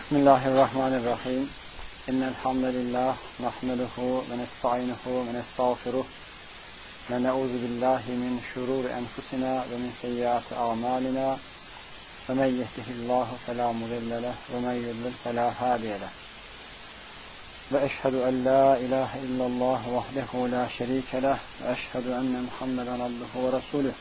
Bismillahirrahmanirrahim. İnnel hamdelellahi nahmeduhu ve nestainuhu ve nestağfiruh ve na'uzu billahi min şururi enfusina ve min seyyiati a'malina. Ve men yehdihillahu fela mudille leh ve men yudlil fela hadiye leh. Ve eşhedü en la ilahe illallah vahdehu la şerike leh ve eşhedü enne Muhammeden abduhu ve resuluh.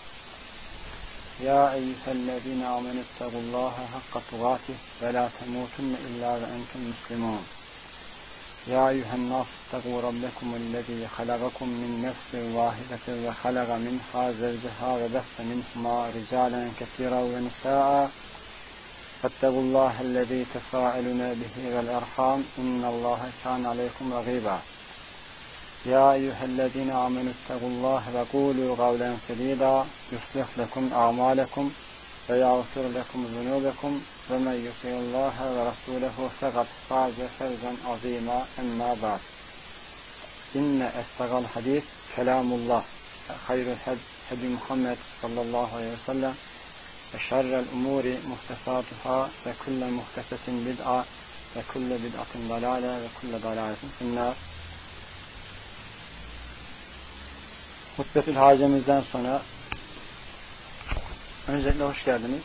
Ya eyyühellezine amenüttegullaha hakka tugatih ve la temutunne illa ve entum muslimun. Ya eyyühennâsuttegû rabbekumüllezî halagakum min nefsin vâhidetin ve halaga minhâ zevceha ve besse minhumâ ricâlen kethîran ve nisâ'a. Fettegullâhellezî tesâelûne bihi vel erhâm innallâhe kâne aleykum ragîbâ. Ya eyyühellezine amenüttegullâhe ve kûlû gavlen sedîdâ yuslih lekum a'mâlekum ve yağfir lekum zunûbekum ve men yuti'illâhe ve rasûlehu fekad fâze fevzen azîmâ emmâ ba'd. İnne estagal hadîs kelamullah ve hayrul hedi Muhammed sallallahu aleyhi ve sellem ve şerrel umûri muhtesâtuhâ ve kulle muhtesetin bid'a ve kulle bid'atin dalâle ve kulle dalâletin finnâr. Hutbetül hacemizden sonra öncelikle hoş geldiniz.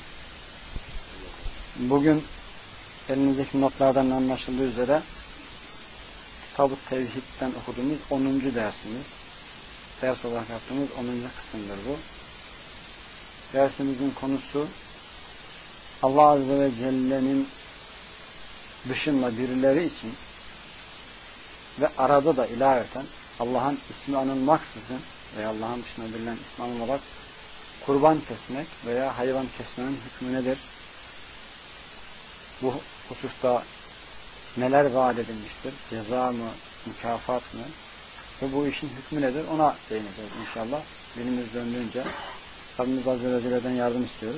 Bugün elinizdeki notlardan anlaşıldığı üzere Kitab-ı Tevhid'den okuduğumuz 10. dersimiz. Ders olarak yaptığımız 10. kısımdır bu. Dersimizin konusu Allah Azze ve Celle'nin dışında birileri için ve arada da ilaveten Allah'ın ismi anılmaksızın veya Allah'ın dışında bilinen ismi anılarak kurban kesmek veya hayvan kesmenin hükmü nedir? Bu hususta neler vaat edilmiştir? Ceza mı, mükafat mı? Ve bu işin hükmü nedir? Ona değineceğiz inşallah. Dilimiz döndüğünce Rabbimiz Azze ve Celle'den yardım istiyoruz.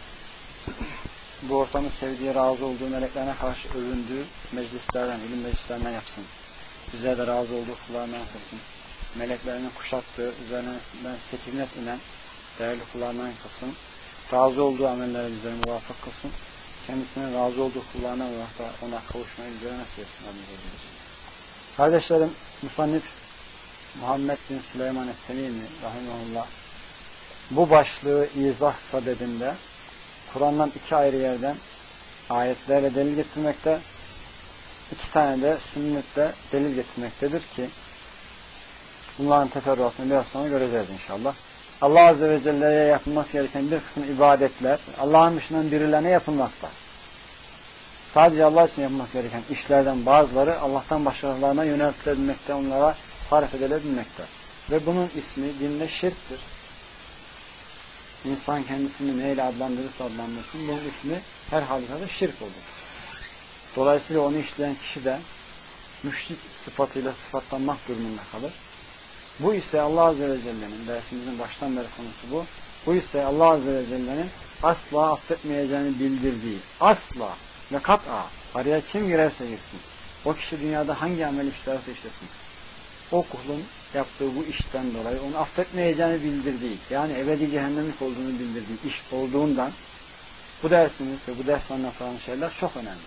Bu ortamı sevdiği, razı olduğu, meleklerine karşı övündüğü meclislerden, ilim meclislerinden yapsın. Bize de razı olduğu kullarından kılsın. Meleklerinin kuşattığı, üzerinden sekinet inen değerli kullarından kılsın. Razı olduğu amellere bize muvaffak kılsın. Kendisine razı olduğu kullarına ve ona kavuşmayı bize nasip etsin. Kardeşlerim, Musannif Muhammed bin Süleyman et-Temimi rahimahullah bu başlığı izah sadedinde Kur'an'dan iki ayrı yerden ayetlerle delil getirmekte, iki tane de sünnette delil getirmektedir ki bunların teferruatını biraz sonra göreceğiz inşallah. Allah Azze ve Celle'ye yapılması gereken bir kısım ibadetler Allah'ın dışından birilerine yapılmakta. Sadece Allah için yapılması gereken işlerden bazıları Allah'tan başkalarına yöneltilebilmekte, onlara sarf edilebilmekte. Ve bunun ismi dinde şirktir. İnsan kendisini neyle adlandırırsa adlandırsın, bunun ismi her halükarda şirk olur. Dolayısıyla onu işleyen kişi de müşrik sıfatıyla sıfatlanmak durumunda kalır. Bu ise Allah Azze ve Celle'nin, dersimizin baştan beri konusu bu. Bu ise Allah Azze ve Celle'nin asla affetmeyeceğini bildirdiği, asla ve kat'a, araya kim girerse girsin, o kişi dünyada hangi amel işlerse işlesin, o kulun yaptığı bu işten dolayı onu affetmeyeceğini bildirdiği, yani ebedi cehennemlik olduğunu bildirdiği iş olduğundan bu dersimiz ve bu ders anlatılan şeyler çok önemli.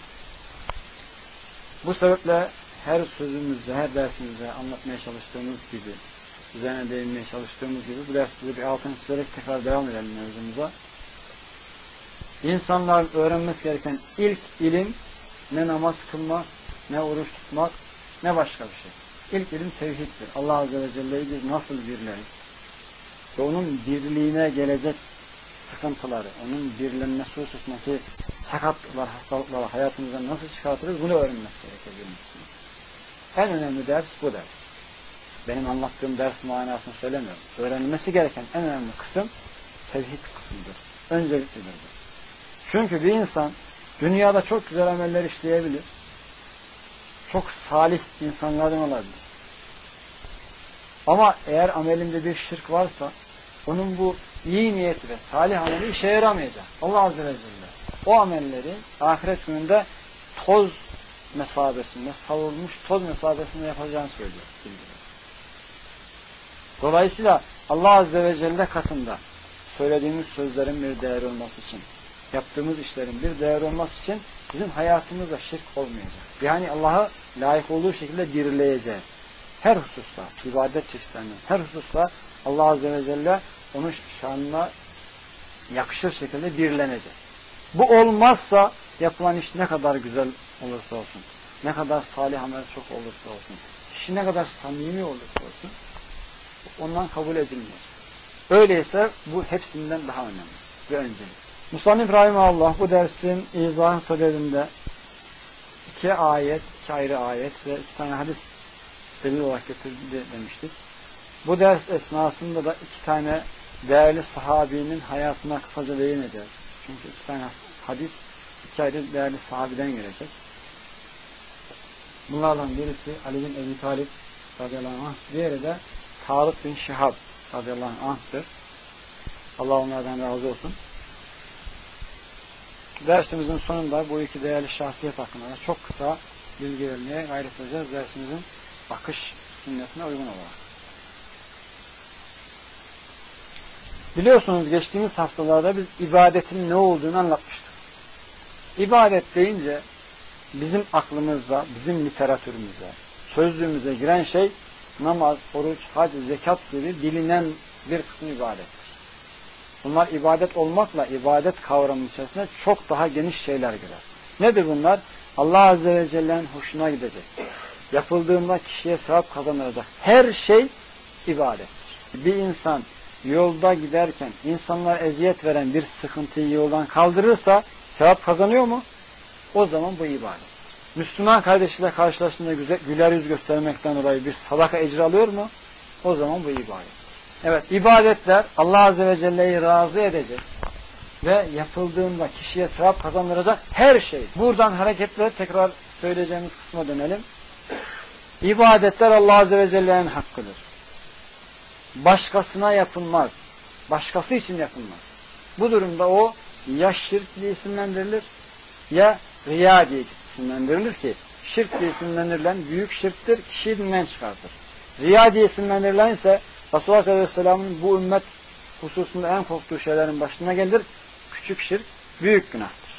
Bu sebeple her sözümüzde, her dersimizde anlatmaya çalıştığımız gibi, üzerine değinmeye çalıştığımız gibi bu derste bir altını çizerek tekrar devam edelim mevzumuza. İnsanlar öğrenmesi gereken ilk ilim ne namaz kılmak, ne oruç tutmak, ne başka bir şey. İlk ilim tevhiddir. Allah Azze ve Celle'yi biz nasıl birleriz? Ve onun birliğine gelecek sıkıntıları, onun birlenmesi hususundaki sakatlıklar, hastalıkları hayatımızdan nasıl çıkartırız? Bunu öğrenmesi gerekir. En önemli ders bu ders. Benim anlattığım ders manasını söylemiyorum. Öğrenilmesi gereken en önemli kısım tevhid kısmıdır. Önceliklidir bu. Çünkü bir insan dünyada çok güzel ameller işleyebilir. Çok salih insanlardan olabilir. Ama eğer amelinde bir şirk varsa onun bu iyi niyeti ve salih ameli işe yaramayacak. Allah Azze ve Celle o amelleri ahiret gününde toz mesabesinde, savrulmuş toz mesabesinde yapacağını söylüyor. Dolayısıyla Allah Azze ve Celle katında söylediğimiz sözlerin bir değeri olması için, yaptığımız işlerin bir değeri olması için bizim hayatımızda şirk olmayacak. Yani Allah'a layık olduğu şekilde dirileyeceğiz. Her hususta, ibadet çeşitlerinin her hususta Allah Azze ve Celle onun şanına yakışır şekilde dirilenecek. Bu olmazsa yapılan iş ne kadar güzel olursa olsun, ne kadar salih amel çok olursa olsun, kişi ne kadar samimi olursa olsun, ondan kabul edilmeyecek. Öyleyse bu hepsinden daha önemli ve öncelik. Musannif Rahimahullah bu dersin izahı sadedinde iki ayrı ayet ve iki tane hadis delil olarak getirdi demiştik. Bu ders esnasında da iki tane değerli sahabinin hayatına kısaca değineceğiz. Çünkü iki tane hadis iki ayrı değerli sahabiden gelecek. Bunlardan birisi Ali bin Ebi Talib radıyallahu anh, diğeri de Tarık bin Şihab radıyallahu anh'tır. Allah onlardan razı olsun. Dersimizin sonunda bu iki değerli şahsiyet hakkında çok kısa bilgi vermeye gayret edeceğiz. Dersimizin akış sünnetine uygun olarak. Biliyorsunuz geçtiğimiz haftalarda biz ibadetin ne olduğunu anlatmıştık. İbadet deyince bizim aklımızda, bizim literatürümüze, sözlüğümüze giren şey namaz, oruç, hac, zekat gibi bilinen bir kısım ibadettir. Bunlar ibadet olmakla ibadet kavramının içerisinde çok daha geniş şeyler girer. Nedir bunlar? Allah Azze ve Celle'nin hoşuna gidecek. Yapıldığında kişiye sevap kazandıracak her şey ibadettir. Bir insan yolda giderken insanlara eziyet veren bir sıkıntıyı yoldan kaldırırsa sevap kazanıyor mu? O zaman bu ibadet. Müslüman kardeşiyle karşılaştığında güler yüz göstermekten dolayı bir sadaka ecri alıyor mu? O zaman bu ibadet. Evet, ibadetler Allah Azze ve Celle'yi razı edecek ve yapıldığında kişiye sevap kazandıracak her şey. Buradan hareketle tekrar söyleyeceğimiz kısma dönelim. İbadetler Allah Azze ve Celle'nin hakkıdır. Başkasına yapılmaz. Başkası için yapılmaz. Bu durumda o ya şirk diye isimlendirilir ya riya diye isimlendirilir ki şirk diye isimlendirilen büyük şirktir, kişiyi dinden çıkartır. Riya diye isimlendirilen ise Resulullah Aleyhisselam'ın bu ümmet hususunda en korktuğu şeylerin başına gelir. Küçük şirk, büyük günahtır.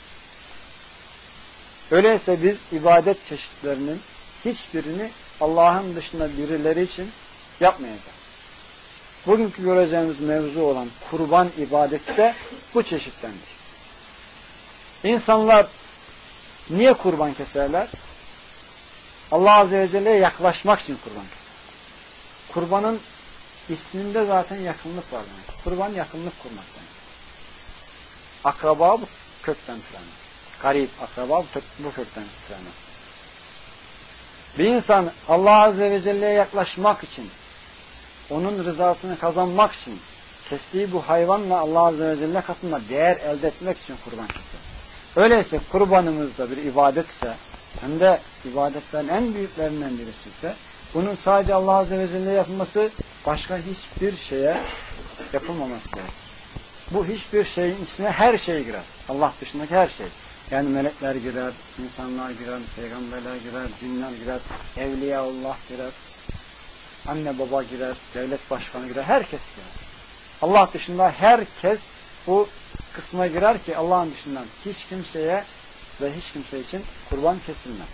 Öyleyse biz ibadet çeşitlerinin hiçbirini Allah'ın dışında birileri için yapmayacağız. Bugünkü göreceğimiz mevzu olan kurban ibadeti de bu çeşittendir. İnsanlar niye kurban keserler? Allah Azze ve Celle'ye yaklaşmak için kurban keser. Kurbanın isminde zaten yakınlık var demek. Kurban yakınlık kurmak demek. Akraba bu kökten türemek. Garip akraba bu kökten türemek. Bir insan Allah Azze ve Celle'ye yaklaşmak için, onun rızasını kazanmak için kestiği bu hayvanla Allah Azze ve Celle katında değer elde etmek için kurban keser. Öyleyse kurbanımız da bir ibadetse, hem de ibadetlerin en büyüklerinden birisi ise, bunun sadece Allah Azze ve Celle yapılması, başka hiçbir şeye yapılmaması gerekir. Bu hiçbir şeyin içine her şey girer. Allah dışındaki her şey. Yani melekler girer, insanlar girer, peygamberler girer, cinler girer, evliyaullah girer, anne baba girer, devlet başkanı girer, herkes girer. Allah dışında herkes bu kısma girer ki Allah'ın dışından hiç kimseye ve hiç kimse için kurban kesilmez.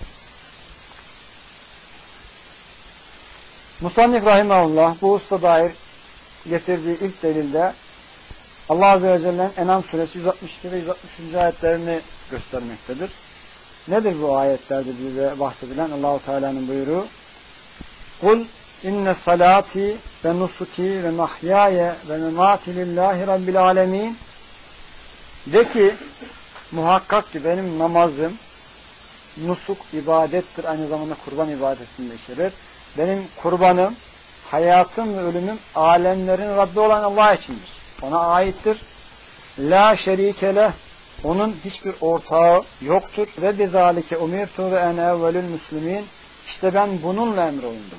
Musannif Rahimahullah bu hususa dair getirdiği ilk delilde Allah Azze ve Celle'nin En'am suresi 162 ve 163. ayetlerini göstermektedir. Nedir bu ayetlerde bize bahsedilen? Allah-u Teala'nın buyruğu: "Kul inne salati ve nusuki ve mahyaya ve memati lillahi rabbil alemin." De ki, muhakkak ki benim namazım nusuk ibadettir, aynı zamanda kurban ibadetini de içerir. Benim kurbanım, hayatım ve ölümüm alemlerin Rabbi olan Allah içindir. Ona aittir. La şerike leh. Onun hiçbir ortağı yoktur. Ve bizalike umirtu ve ene evvelül müslimin. İşte ben bununla emrolundum.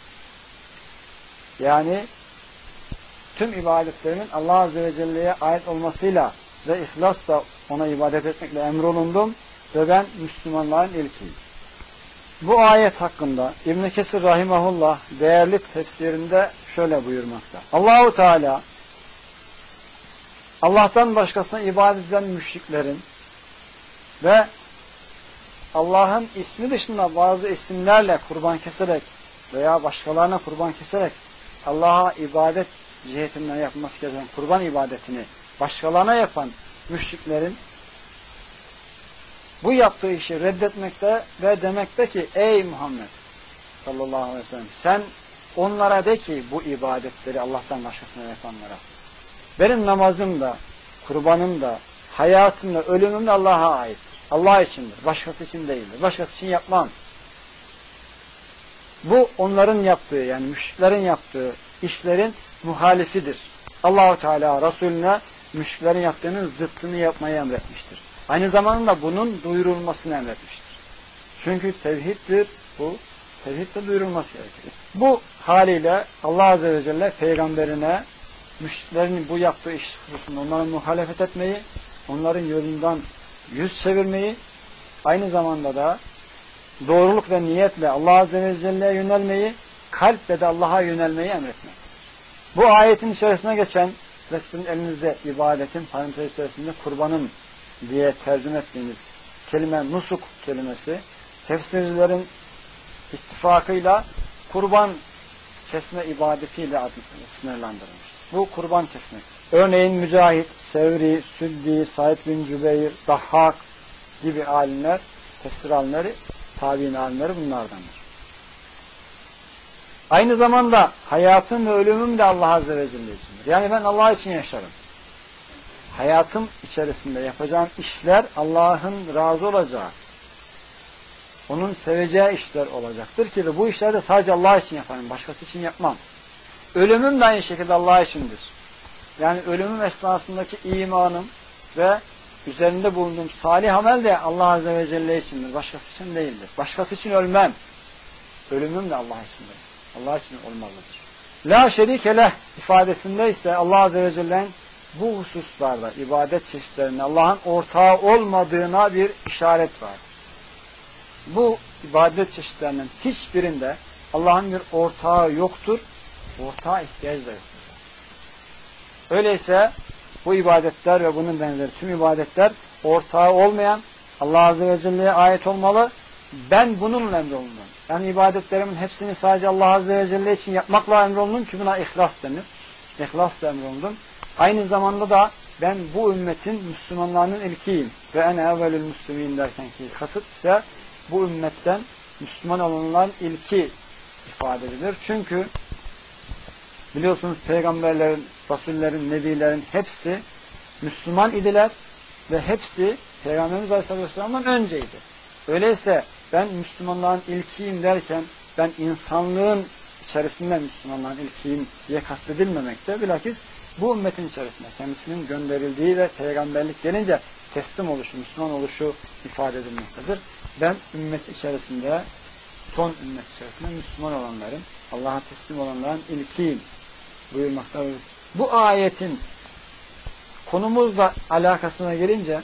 Yani tüm ibadetlerimin Allah Azze ve Celle'ye ait olmasıyla ve ihlasla ona ibadet etmekle emrolundum ve ben Müslümanların ilkiyim. Bu ayet hakkında İbn Kesir Rahimahullah değerli tefsirinde şöyle buyurmakta: Allahu Teala Allah'tan başkasına ibadet eden müşriklerin ve Allah'ın ismi dışında bazı isimlerle kurban keserek veya başkalarına kurban keserek Allah'a ibadet cihetinden yapılması gereken kurban ibadetini başkalarına yapan müşriklerin bu yaptığı işi reddetmekte ve demekte ki ey Muhammed sallallahu aleyhi ve sellem sen onlara de ki bu ibadetleri Allah'tan başkasına yapanlara benim namazım da, kurbanım da, hayatım da, ölümüm de Allah'a aittir. Allah içindir. Başkası için değildir. Başkası için yapmam. Bu onların yaptığı yani müşriklerin yaptığı işlerin muhalifidir. Allah-u Teala Resulüne müşriklerin yaptığının zıttını yapmayı emretmiştir. Aynı zamanda bunun duyurulmasını emretmiştir. Çünkü tevhiddir bu. Tevhidde duyurulması gerekir. Bu haliyle Allah Azze ve Celle peygamberine müşriklerin bu yaptığı iş hususunda onlara muhalefet etmeyi, onların yolundan yüz çevirmeyi, aynı zamanda da doğruluk ve niyetle Allah Azze ve Celle'ye yönelmeyi, kalple de Allah'a yönelmeyi emretmek. Bu ayetin içerisine geçen ve sizin elinizde ibadetin parantez içerisinde kurbanın diye tercüme ettiğimiz kelime nusuk kelimesi tefsircilerin ittifakıyla kurban kesme ibadetiyle sınırlandırılmış. Bu kurban kesmek. Örneğin Mücahit, Sevri, Süddi, Said bin Cübeyr, Dahhak gibi alimler, tefsir alimleri, tabi'in alimleri bunlardandır. Aynı zamanda hayatım ve ölümüm de Allah Azze ve Celle içindir. Yani ben Allah için yaşarım. Hayatım içerisinde yapacağım işler Allah'ın razı olacağı, onun seveceği işler olacaktır ki bu işleri de sadece Allah için yaparım, başkası için yapmam. Ölümüm de aynı şekilde Allah içindir. Yani ölümüm esnasındaki imanım ve üzerinde bulunduğum salih amel de Allah Azze ve Celle içindir, başkası için değildir. Başkası için ölmem. Ölümüm de Allah içindir. Allah için olmalıdır. La şerike leh ifadesinde ise Allah Azze ve Celle'nin bu hususlarda ibadet çeşitlerinde Allah'ın ortağı olmadığına bir işaret var. Bu ibadet çeşitlerinin hiçbirinde Allah'ın bir ortağı yoktur, ortağa ihtiyaç da yoktur. Öyleyse bu ibadetler ve bunun benzeri tüm ibadetler ortağı olmayan Allah Azze ve Celle'ye ait olmalı. Ben bununla emrolundum. Yani ibadetlerimin hepsini sadece Allah Azze ve Celle için yapmakla emrolundum ki buna ihlas denir. İhlasla emrolundum. Aynı zamanda da ben bu ümmetin Müslümanlarının ilkiyim. Ve ene evvelül müslümin derken ki kasıt ise bu ümmetten Müslüman olanların ilki ifade edilir. Çünkü biliyorsunuz peygamberlerin, rasullerin, nebilerin hepsi Müslüman idiler ve hepsi Peygamberimiz Aleyhisselam'dan önceydi. Öyleyse ben Müslümanların ilkiyim derken ben insanlığın içerisinde Müslümanların ilkiyim diye kastedilmemekte. Bilakis bu ümmetin içerisinde kendisinin gönderildiği ve peygamberlik gelince teslim oluşu, Müslüman oluşu ifade edilmektedir. Ben ümmet içerisinde, son ümmet içerisinde Müslüman olanların, Allah'a teslim olanların ilkiyim buyurmaktadır. Bu ayetin konumuzla alakasına gelince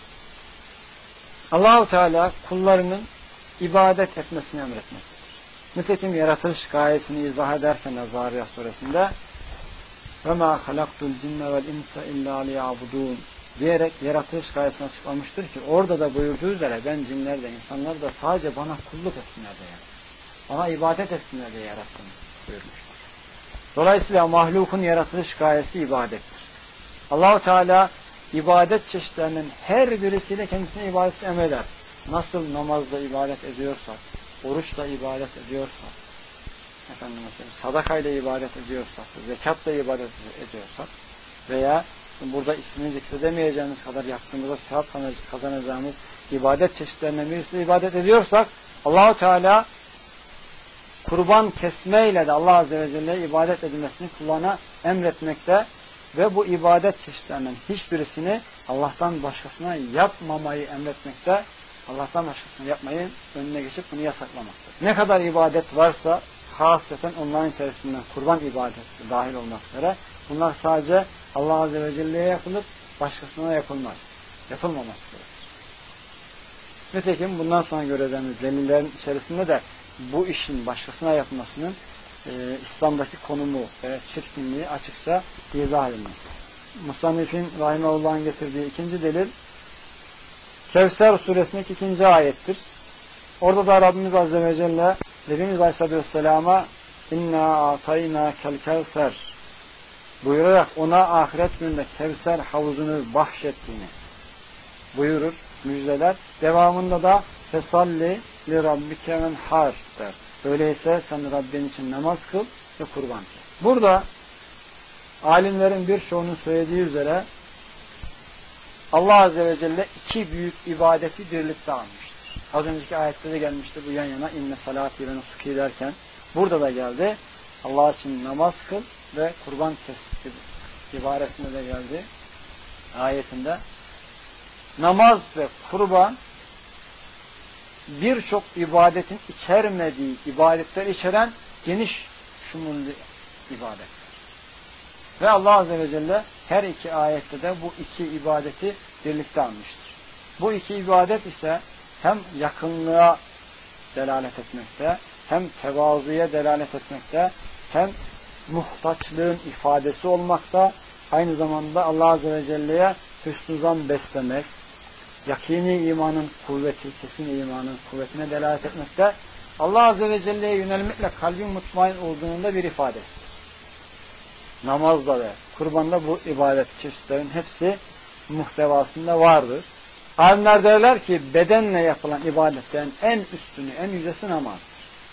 Allah-u Teala kullarının ibadet etmesini emretmektedir. Nitekim yaratılış gayesini izah ederken Zariyat suresinde وَمَا خَلَقْتُ الْجِنَّ وَالْاِنْسَ اِلَّا لِيَعْبُدُونَ diyerek yaratılış gayesini açıklamıştır ki orada da buyurduğu üzere ben cinler de insanları da sadece bana kulluk etsinler diye yarattım. Bana ibadet etsinler diye yarattım buyurmuştur. Dolayısıyla mahlukun yaratılış gayesi ibadettir. Allah-u Teala ibadet çeşitlerinin her birisiyle kendisine ibadet emreder. Nasıl namazla ibadet ediyorsak, oruçla ibadet ediyorsak, sadakayla ibadet ediyorsak, zekatla ibadet ediyorsak veya burada ismini zikredemeyeceğimiz kadar yaptığımızda sevap kazanacağımız ibadet çeşitlerinden birisiyle ibadet ediyorsak Allah-u Teala kurban kesmeyle de Allah Azze ve Celle'ye ibadet edilmesini kullarına emretmekte ve bu ibadet çeşitlerinin hiçbirisini Allah'tan başkasına yapmamayı emretmekte, Allah'tan başkasına yapmayı önüne geçip bunu yasaklamaktadır. Ne kadar ibadet varsa hasreten onların içerisinden kurban ibadeti dahil olmak üzere bunlar sadece Allah Azze ve Celle'ye yapılır, başkasına yapılmaz. Yapılmaması gerekir. Nitekim bundan sonra göreceğimiz delillerin içerisinde de bu işin başkasına yapılmasının İslam'daki konumu ve çirkinliği açıkça izah edilmektedir. Musannif'in Rahimahullah'ın getirdiği ikinci delil Kevser suresindeki 2. ayettir. Orada da Rabbimiz Azze ve Celle Nebimiz Aleyhisselatü Vesselam'a inna atayna kel kevser buyurarak ona ahiret gününde Kevser havuzunu bahşettiğini buyurur, müjdeler. Devamında da fesalli li rabbike menhar der. Öyleyse sen Rabbin için namaz kıl ve kurban kes. Burada alimlerin birçoğunun söylediği üzere Allah Azze ve Celle iki büyük ibadeti birlikte almıştır. Az önceki ayette de gelmişti bu yan yana inne salati ve nusuki derken burada da geldi. Allah için namaz kıl ve kurban kes ibaresinde de geldi ayetinde. Namaz ve kurban birçok ibadetin içermediği, ibadetler içeren geniş şumullu ibadetler. Ve Allah Azze ve Celle her iki ayette de bu iki ibadeti birlikte almıştır. Bu iki ibadet ise hem yakınlığa delalet etmekte, hem tevazuya delalet etmekte, hem muhtaçlığın ifadesi olmakta, aynı zamanda Allah Azze ve Celle'ye hüsnü zan beslemek, yakini imanın kuvveti, kesin imanın kuvvetine delalet etmekte, Allah Azze ve Celle'ye yönelmekle kalbin mutmain olduğunun da bir ifadesi. Namazda ve kurbanda bu ibadet çeşitlerin hepsi muhtevasında vardır. Alimler derler ki bedenle yapılan ibadetlerin en üstünü, en yücesi namazdır.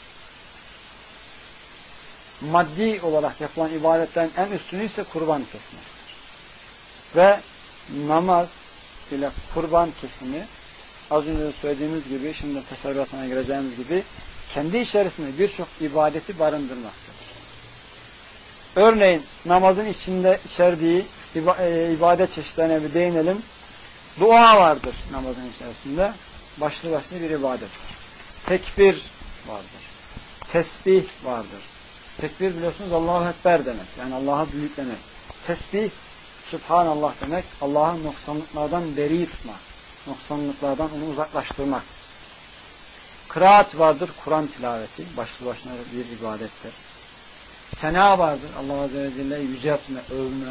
Maddi olarak yapılan ibadetlerin en üstünü ise kurban kesmektir. Ve namaz ile kurban kesimi az önce söylediğimiz gibi, şimdi teferruatına gireceğimiz gibi kendi içerisinde birçok ibadeti barındırmaktadır. Örneğin namazın içerdiği ibadet çeşitlerine bir değinelim. Dua vardır namazın içerisinde. Başlı başına bir ibadettir. Tekbir vardır. Tesbih vardır. Tekbir biliyorsunuz Allahu Ekber demek. Yani Allah'a büyüklemek. Tesbih Subhanallah demek. Allah'ı noksanlıklardan beri tutmak. Noksanlıklardan onu uzaklaştırmak. Kıraat vardır. Kur'an tilaveti. Başlı başına bir ibadettir. Sena vardır. Allah Azze ve Celle'yi yüceltme, övme.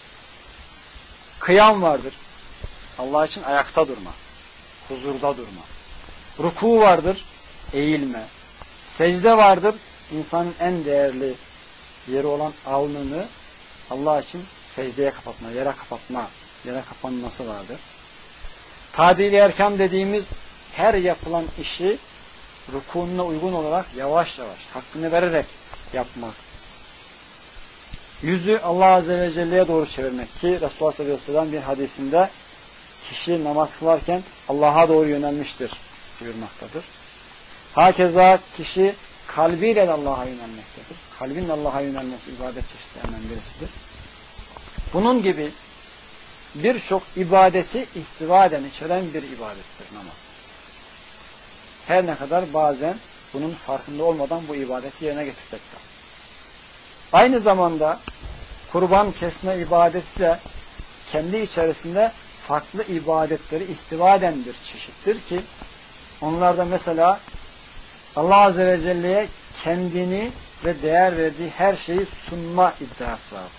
Kıyam vardır. Allah için ayakta durma. Huzurda durma. Ruku vardır. Eğilme. Secde vardır. İnsanın en değerli yeri olan alnını Allah için secdeye kapatma, yere kapatma, yere kapanması vardır. Tadil-i erkam dediğimiz her yapılan işi rukununa uygun olarak yavaş yavaş, hakkını vererek yapmak. Yüzü Allah Azze ve Celle'ye doğru çevirmek ki Resulullah sallallahu aleyhi ve sellem bir hadisinde kişi namaz kılarken Allah'a doğru yönelmiştir buyurmaktadır. Hakeza kişi kalbiyle de Allah'a yönelmektedir. Kalbin Allah'a yönelmesi ibadet çeşitlerinden birisidir. Bunun gibi birçok ibadeti ihtiva eden, içeren bir ibadettir namaz. Her ne kadar bazen bunun farkında olmadan bu ibadeti yerine getirsek de. Aynı zamanda kurban kesme ibadeti de kendi içerisinde farklı ibadetleri ihtiva eden bir çeşittir ki onlarda mesela Allah Azze ve Celle'ye kendini ve değer verdiği her şeyi sunma iddiası vardır.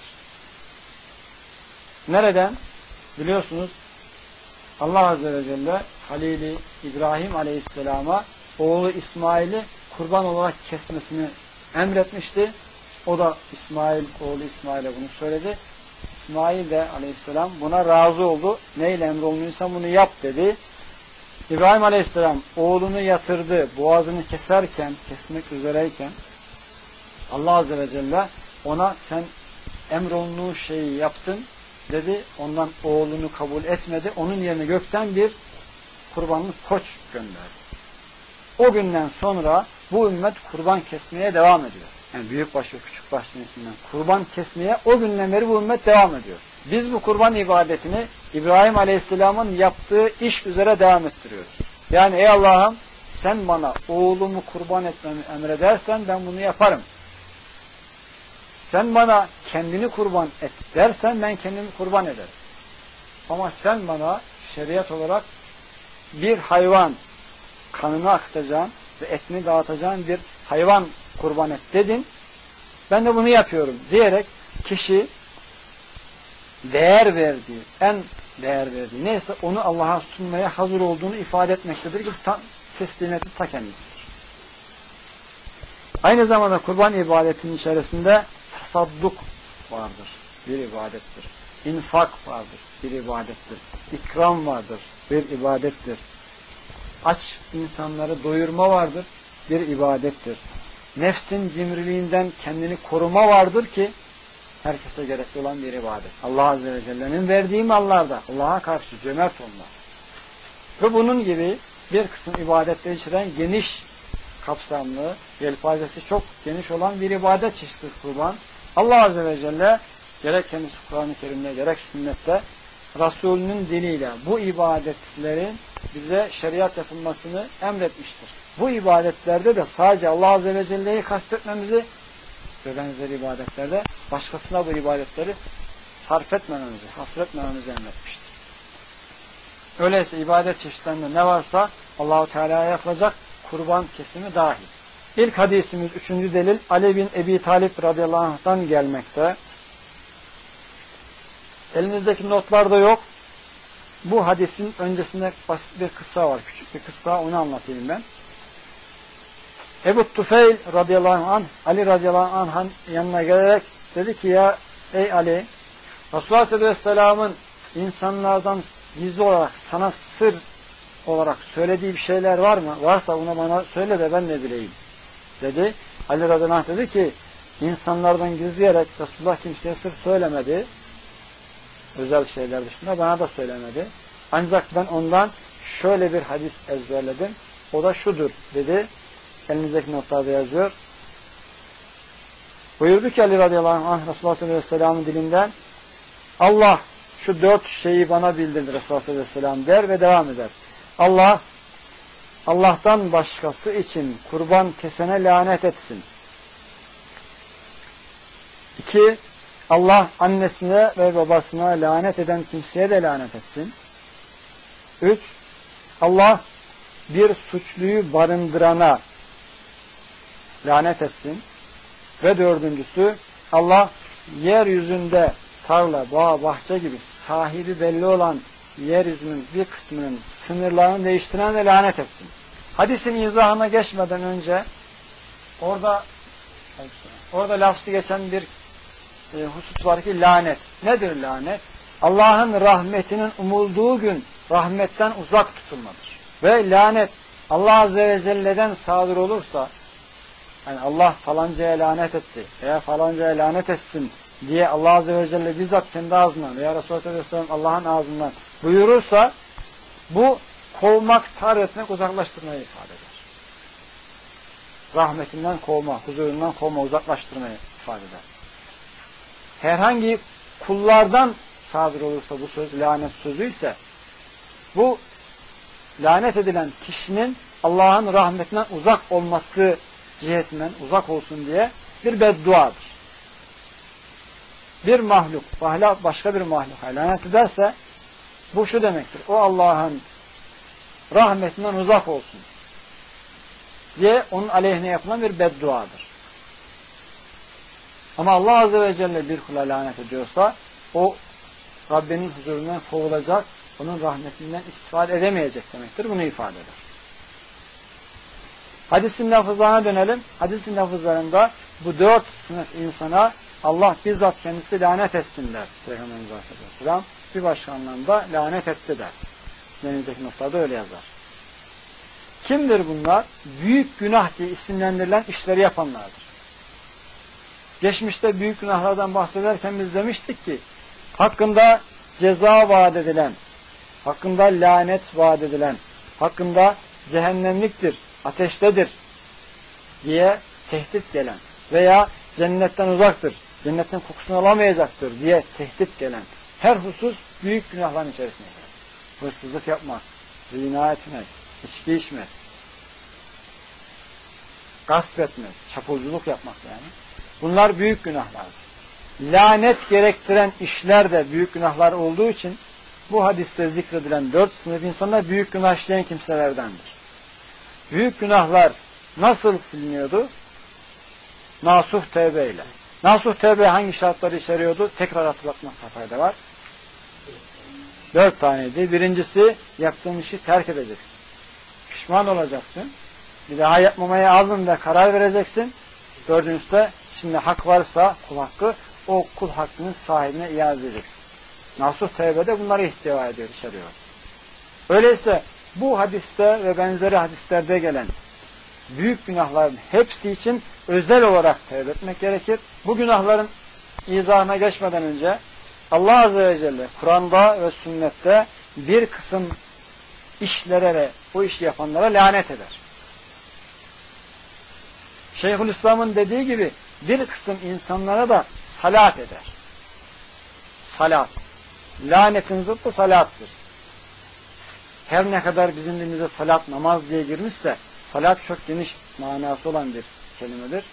Nereden? Biliyorsunuz Allah Azze ve Celle Halil-i İbrahim Aleyhisselam'a oğlu İsmail'i kurban olarak kesmesini emretmişti. O da oğlu İsmail'e bunu söyledi. İsmail de Aleyhisselam buna razı oldu. Neyle emrolunuysa bunu yap dedi. İbrahim Aleyhisselam oğlunu yatırdı. Boğazını kesmek üzereyken Allah Azze ve Celle ona sen emrolunduğu şeyi yaptın dedi. Ondan oğlunu kabul etmedi. Onun yerine gökten bir kurbanlık koç gönderdi. O günden sonra bu ümmet kurban kesmeye devam ediyor. Yani büyükbaş ve küçükbaş cinsinden kurban kesmeye o günden beri bu ümmet devam ediyor. Biz bu kurban ibadetini İbrahim Aleyhisselam'ın yaptığı iş üzere devam ettiriyoruz. Yani ey Allah'ım sen bana oğlumu kurban etmemi emredersen ben bunu yaparım. Sen bana kendini kurban et dersen ben kendimi kurban ederim. Ama sen bana şeriat olarak bir hayvan kanını akıtacağın ve etini dağıtacağın bir hayvan kurban et dedin. Ben de bunu yapıyorum diyerek kişi en değer verdiği neyse onu Allah'a sunmaya hazır olduğunu ifade etmektedir ki teslimiyetin ta kendisidir. Aynı zamanda kurban ibadetinin içerisinde tasadduk vardır. Bir ibadettir. İnfak vardır. Bir ibadettir. İkram vardır. Bir ibadettir. Aç insanları doyurma vardır. Bir ibadettir. Nefsin cimriliğinden kendini koruma vardır ki herkese gerekli olan bir ibadet. Allah Azze ve Celle'nin verdiği mallarda Allah'a karşı cömert olmak. Ve bunun gibi bir kısım ibadetleri içeren geniş kapsamlı, yelpazesi çok geniş olan bir ibadet çeşididir kurban. Allah Azze ve Celle gerek kendisi Kur'an-ı Kerim'de gerek sünnette Resulünün diliyle bu ibadetlerin bize şeriat yapılmasını emretmiştir. Bu ibadetlerde de sadece Allah Azze ve Celle'yi kastetmemizi ve benzeri ibadetlerde başkasına bu ibadetleri sarf etmememizi, hasretmememizi emretmiştir. Öyleyse ibadet çeşitlerinde ne varsa Allah-u Teala'ya yapılacak kurban kesimi dahil. İlk hadisimiz 3. delil Ali bin Ebi Talib radıyallahu anh'tan gelmekte. Elinizdeki notlarda yok. Bu hadisin öncesinde basit bir kıssa var. Küçük bir kıssa, onu anlatayım ben. Ebu Tufeyl radıyallahu anh, Ali radıyallahu anh'ın yanına gelerek dedi ki ya ey Ali, Resulullah sallallahu aleyhi ve sellem'in insanlardan gizli olarak sana sır olarak söylediği bir şeyler var mı? Varsa onu bana söyle de ben de bileyim dedi. Ali radıyallahu anh dedi ki insanlardan gizleyerek Resulullah kimseye sır söylemedi. Özel şeyler dışında bana da söylemedi. Ancak ben ondan şöyle bir hadis ezberledim. O da şudur dedi. Elinizdeki notlarda yazıyor. Buyurdu ki Ali radıyallahu anh Resulullah sallallahu aleyhi ve sellem'in dilinden Allah şu 4 şeyi bana bildirdi Resulullah sallallahu aleyhi ve sellem der ve devam eder. Allah'tan başkası için kurban kesene lanet etsin. 2. Allah annesine ve babasına lanet eden kimseye de lanet etsin. 3. Allah bir suçluyu barındırana lanet etsin. Ve 4. Allah yeryüzünde tarla, bağ, bahçe gibi sahibi belli olan yeryüzünün bir kısmının sınırlarını değiştiren de lanet etsin. Hadisin izahına geçmeden önce orada lafzı geçen bir husus var ki lanet. Nedir lanet? Allah'ın rahmetinin umulduğu gün rahmetten uzak tutulmadır. Ve lanet Allah Azze ve Celle'den sadır olursa yani Allah falancaya lanet etti veya falancaya lanet etsin diye Allah Azze ve Celle bizzat kendi ağzından veya Resulullah sallallahu aleyhi ve sellem Allah'ın ağzından buyurursa bu kovmak, tar etmek, uzaklaştırmayı ifade eder. Rahmetinden kovma, huzurundan kovma, uzaklaştırmayı ifade eder. Herhangi kullardan sadır olursa bu söz lanet sözü ise bu lanet edilen kişinin Allah'ın rahmetinden uzak olması cihetinden uzak olsun diye bir bedduadır. Bir mahluk başka bir mahluka lanet ederse bu şu demektir. O Allah'ın rahmetinden uzak olsun diye onun aleyhine yapılan bir bedduadır. Ama Allah Azze ve Celle bir kula lanet ediyorsa o Rabbinin huzurundan kovulacak, onun rahmetinden istifade edemeyecek demektir. Bunu ifade eder. Hadisin lafızlarına dönelim. Hadisin lafızlarında bu 4 sınıf insana Allah bizzat kendisi lanet etsin der. Peygamberimiz Aleyhisselam bir başka anlamda lanet etti der. Sinirinizdeki noktada öyle yazar. Kimdir bunlar? Büyük günah diye isimlendirilen işleri yapanlardır. Geçmişte büyük günahlardan bahsederken biz demiştik ki hakkında ceza vaat edilen, hakkında lanet vaat edilen, hakkında cehennemliktir, ateştedir diye tehdit gelen veya cennetten uzaktır, cennetten kokusunu alamayacaktır diye tehdit gelen her husus büyük günahların içerisine girer. Hırsızlık yapmak, zina etmek, içki içmek, gasp etmek, çapulculuk yapmak yani. Bunlar büyük günahlardır. Lanet gerektiren işler de büyük günahlar olduğu için bu hadiste zikredilen 4 sınıf insanlar büyük günah işleyen kimselerdendir. Büyük günahlar nasıl siliniyordu? Nasuh tevbe ile. Nasuh tevbe hangi şartları içeriyordu? Tekrar hatırlatmakta fayda var. 4 taneydi. Birincisi yaptığın işi terk edeceksin. pişman olacaksın. Bir daha yapmamaya azım ve karar vereceksin. Dördüncüsü de içinde hak varsa kul hakkı, o kul hakkının sahibine iade edeceksin. Nasuh tevbede bunları ihtiva ediyor, içeriyor. Öyleyse bu hadiste ve benzeri hadislerde gelen büyük günahların hepsi için özel olarak tevbe etmek gerekir. Bu günahların izahına geçmeden önce Allah Azze ve Celle Kur'an'da ve sünnette bir kısım işlere ve o işi yapanlara lanet eder. Şeyhülislam'ın dediği gibi bir kısım insanlara da salat eder. Salat. Lanetin zıttı salattır. Her ne kadar bizim dilimize salat, namaz diye girmişse salat çok geniş manası olan bir kelimedir.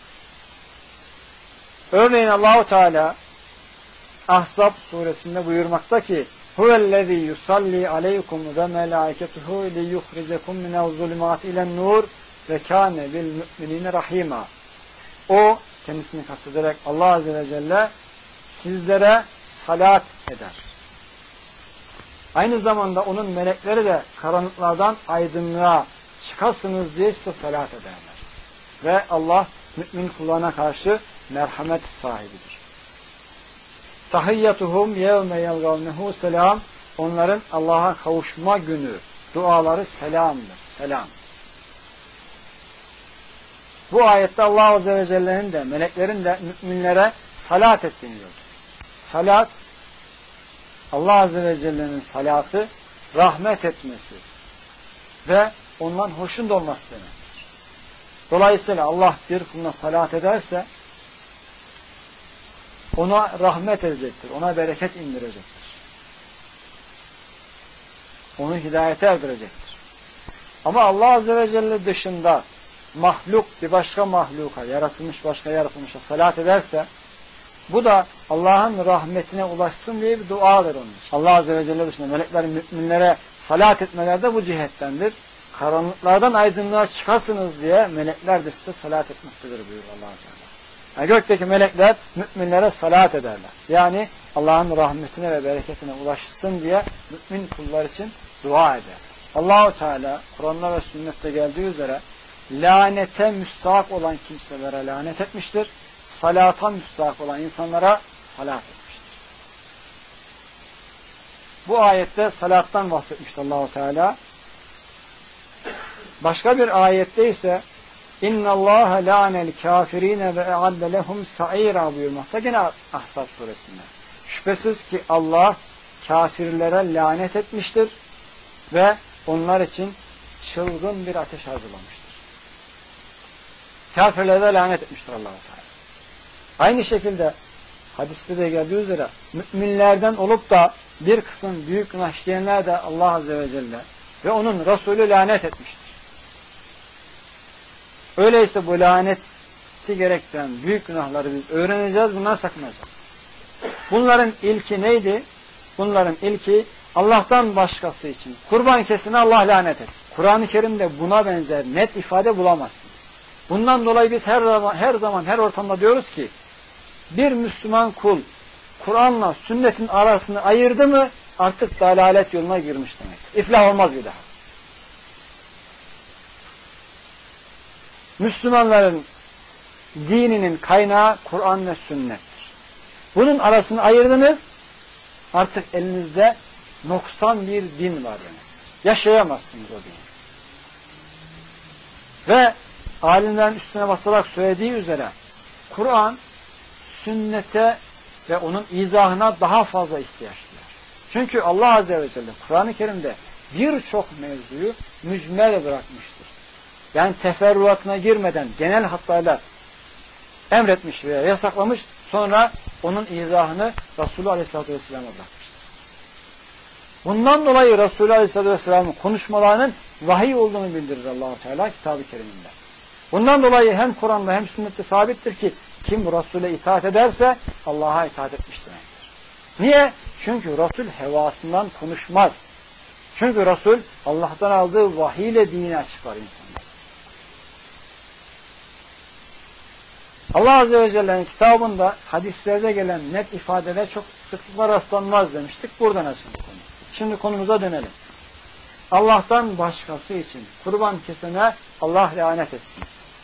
Örneğin Allahu Teala Ahzab suresinde buyurmakta ki huvellezî yusalli aleykum ve melâiketuhu liyuhricekum minel-zulümâti ilen-nur ve kâne bil mü'minîne rahîmâ. O, kendisini kastederek Allah Azze ve Celle sizlere salat eder. Aynı zamanda onun melekleri de karanlıklardan aydınlığa çıkasınız diye size salat ederler. Ve Allah mümin kullarına karşı merhamet sahibidir. Tahiyyatuhum yevme yelgavnehu selam. Onların Allah'a kavuşma günü duaları selamdır. Selam. Bu ayette Allah Azze ve Celle'nin de meleklerin de müminlere salat ettiğini gördük. Salat, Allah Azze ve Celle'nin salatı rahmet etmesi ve ondan hoşnut olması demektir. Dolayısıyla Allah bir kuluna salat ederse ona rahmet edecektir, ona bereket indirecektir. Onu hidayete erdirecektir. Ama Allah Azze ve Celle dışında mahluk bir başka mahluka, yaratılmış başka yaratılmışa salat ederse bu da Allah'ın rahmetine ulaşsın diye bir duadır onun için. Allah Azze ve Celle dışında meleklerin müminlere salat etmeleri de bu cihettendir. Karanlıklardan aydınlığa çıkasınız diye melekler de size salat etmektedir buyuruyor Allah Teala. Yani gökteki melekler müminlere salat ederler. Yani Allah'ın rahmetine ve bereketine ulaşsın diye mümin kullar için dua eder. Allah Teala Kur'an'da ve sünnette geldiği üzere lanete müstahak olan kimselere lanet etmiştir. Salata müstahak olan insanlara salat etmiştir. Bu ayette salattan bahsetmişti Allah Teala. Başka bir ayette ise İnna Allah la'anel kafirine ve e'adde lehum sa'ira buyurmakta yine Ahzab suresinde. Şüphesiz ki Allah kafirlere lanet etmiştir ve onlar için çılgın bir ateş hazırlamıştır. Kafirlere lanet etmiştir Allah Teala. Aynı şekilde hadiste de geldiği üzere müminlerden olup da bir kısım büyük günah işleyenler de Allah Azze ve Celle ve onun Resulü lanet etmiştir. Öyleyse bu laneti gerektiren büyük günahları biz öğreneceğiz, bundan sakınacağız. Bunların ilki neydi? Bunların ilki Allah'tan başkası için kurban kesine Allah lanet etsin. Kur'an-ı Kerim'de buna benzer net ifade bulamazsınız. Bundan dolayı biz her zaman her ortamda diyoruz ki bir Müslüman kul Kur'an'la sünnetin arasını ayırdı mı artık dalalet yoluna girmiş demek. İflah olmaz bir daha. Müslümanların dininin kaynağı Kur'an ve sünnettir. Bunun arasını ayırdınız, artık elinizde noksan bir din var demek. Yaşayamazsınız o dini. Ve alimlerin üstüne basarak söylediği üzere Kur'an, sünnete ve onun izahına daha fazla ihtiyaç duyar. Çünkü Allah Azze ve Celle Kur'an-ı Kerim'de birçok mevzuyu mücmel bırakmıştır. Yani teferruatına girmeden genel hatlarla emretmiş veya yasaklamış, sonra onun izahını Resulü Aleyhisselatü Vesselam'a bırakmıştır. Bundan dolayı Resulü Aleyhisselatü Vesselam'ın konuşmalarının vahiy olduğunu bildirir Allah-u Teala Kitab-ı Kerim'inde. Bundan dolayı hem Kur'an'da hem sünnette sabittir ki kim bu Resul'e itaat ederse Allah'a itaat etmiş demektir. Niye? Çünkü Resul hevasından konuşmaz. Çünkü Resul Allah'tan aldığı vahiy ile dini açıklar insanlar. Allah Azze ve Celle'nin kitabında hadislerde gelen net ifadede çok sıklıkla rastlanmaz demiştik. Buradan açıldı konu. Şimdi konumuza dönelim. Allah'tan başkası için kurban kesene Allah lanet etsin.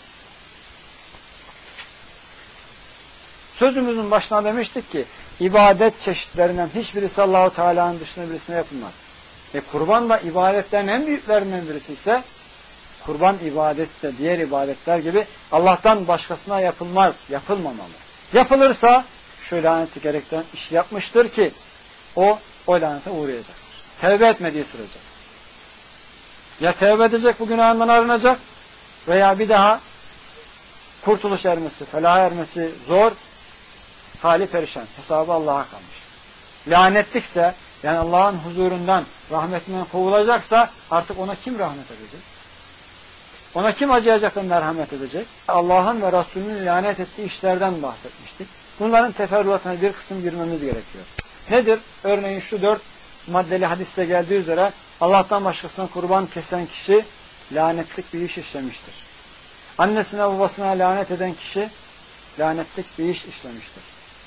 Sözümüzün başına demiştik ki ibadet çeşitlerinden hiçbirisi Allah-u Teala'nın dışında birisine yapılmaz. Kurban da ibadetlerin en büyüklerinden birisi ise kurban ibadeti de diğer ibadetler gibi Allah'tan başkasına yapılmaz, yapılmamalı. Yapılırsa şu laneti gerektiren işi yapmıştır ki o lanete uğrayacaktır. Tevbe etmediği sürece. Ya tevbe edecek, bu günahından arınacak veya bir daha kurtuluş ermesi, felaha ermesi zor, hali perişan, hesabı Allah'a kalmış. Lanetlikse, yani Allah'ın huzurundan, rahmetinden kovulacaksa artık ona kim rahmet edecek? Ona kim acıyacak ve merhamet edecek? Allah'ın ve Resulünün lanet ettiği işlerden bahsetmiştik. Bunların teferruatına bir kısım girmemiz gerekiyor. Nedir? Örneğin şu 4 maddeli hadiste geldiği üzere Allah'tan başkasına kurban kesen kişi lanetlik bir iş işlemiştir. Annesine babasına lanet eden kişi lanetlik bir iş işlemiştir.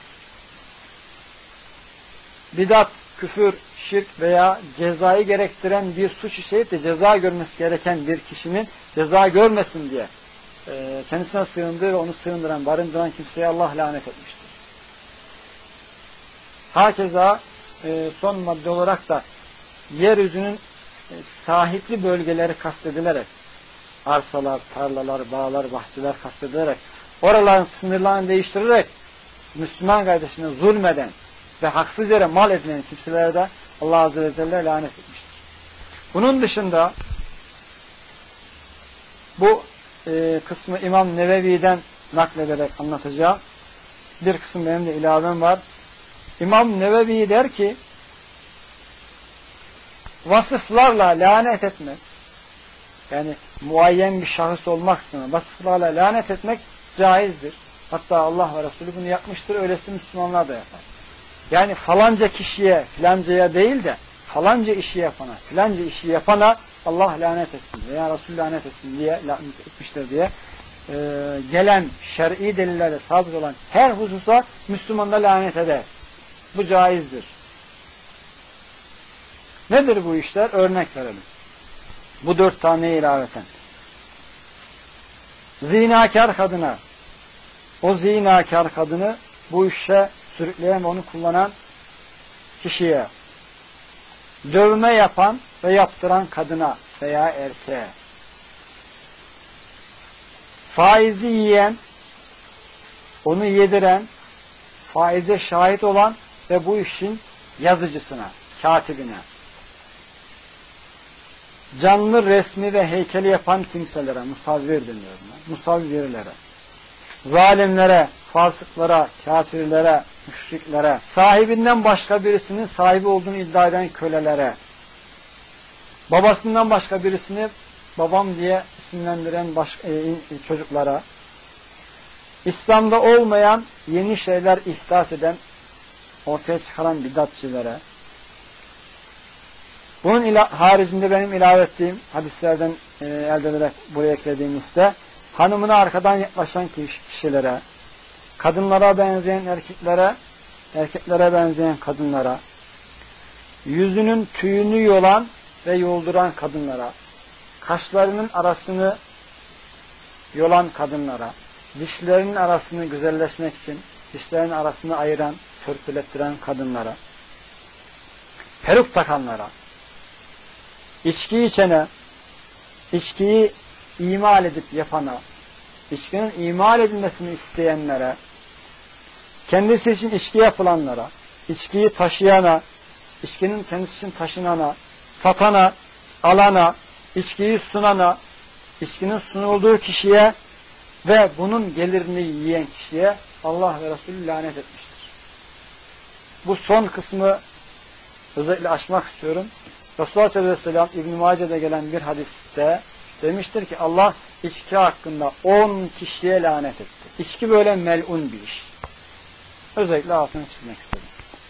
Bidat, küfür, şirk veya cezayı gerektiren bir suç işleyip de ceza görmesi gereken bir kişinin ceza görmesin diye kendisine sığındığı ve onu sığındıran, barındıran kimseye Allah lanet etmiştir. Hakeza son madde olarak da yeryüzünün sahipli bölgeleri kastedilerek, arsalar, tarlalar, bağlar, bahçeler kastedilerek, oraların sınırlarını değiştirerek Müslüman kardeşine zulmeden ve haksız yere mal edinen kimselere de Allah Azze ve Celle lanet etmiştir. Bunun dışında bu kısmı İmam Nevevi'den naklederek anlatacağım. Bir kısım benim de ilavem var. İmam Nevevi der ki vasıflarla lanet etmek, yani muayyen bir şahıs olmaksızın vasıflarla lanet etmek caizdir. Hatta Allah ve Resulü bunu yapmıştır. Öylesi Müslümanlar da yapar. Yani falanca kişiye, filancaya değil de falanca işi yapana, filanca işi yapana Allah lanet etsin veya Resul lanet etsin diye lanet etmiştir diye gelen şer'i delillere sabit olan her hususa Müslüman da lanet eder. Bu caizdir. Nedir bu işler? Örnek verelim. Bu 4 taneye ilaveten. Zinakar kadına, o zinakar kadını bu işe sürükleyen ve onu kullanan kişiye, dövme yapan ve yaptıran kadına veya erkeğe, faizi yiyen, onu yediren, faize şahit olan ve bu işin yazıcısına, katibine, canlı resmi ve heykeli yapan kimselere, musavvir deniyor buna, musavvirlere, zalimlere, fasıklara, kafirlere, müşriklere, sahibinden başka birisinin sahibi olduğunu iddia eden kölelere, babasından başka birisini babam diye isimlendiren çocuklara, İslam'da olmayan yeni şeyler ihdas eden, ortaya çıkaran bidatçilere, bunun haricinde benim ilave ettiğim hadislerden elde ederek buraya eklediğim liste, hanımına arkadan yaklaşan kişilere, kadınlara benzeyen erkeklere, erkeklere benzeyen kadınlara, yüzünün tüyünü yolan ve yolduran kadınlara, kaşlarının arasını yolan kadınlara, dişlerinin arasını güzelleşmek için dişlerinin arasını ayıran, törpülettiren kadınlara, peruk takanlara, içki içene, içkiyi imal edip yapana, içkinin imal edilmesini isteyenlere, kendisi için içki yapılanlara, içkiyi taşıyana, içkinin kendisi için taşınana, satana, alana, içkiyi sunana, içkinin sunulduğu kişiye ve bunun gelirini yiyen kişiye Allah ve Resulü lanet etmiştir. Bu son kısmı özellikle açmak istiyorum. Resulullah sallallahu aleyhi ve sellem İbn-i Mace'de gelen bir hadiste demiştir ki Allah içki hakkında 10 kişiye lanet etti. İçki böyle melun bir iş. Özellikle altını çizmek istedim.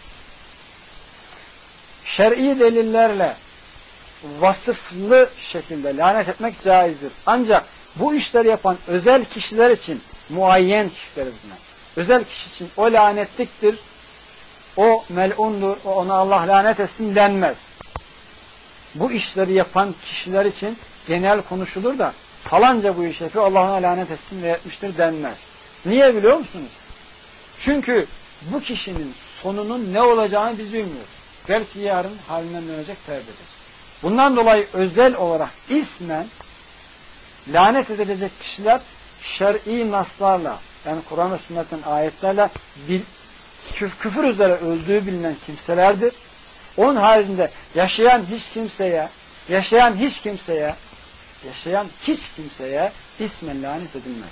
Şer'i delillerle vasıflı şekilde lanet etmek caizdir. Ancak bu işleri yapan özel kişiler için muayyen kişileriz buna. Özel kişi için o lanetliktir, o melundur, ona Allah lanet etsin denmez. bu işleri yapan kişiler için genel konuşulur da falanca bu işi yapıyor, Allah ona lanet etsin ve etmiştir denmez. Niye biliyor musunuz? Çünkü bu kişinin sonunun ne olacağını biz bilmiyoruz. Belki yarın halinden dönecek, tevbe edecek. Bundan dolayı özel olarak ismen lanet edilecek kişiler şer'i naslarla, yani Kur'an ve sünnetten ayetlerle küfür üzere öldüğü bilinen kimselerdir. Onun haricinde yaşayan hiç kimseye ismen lanet edilmez.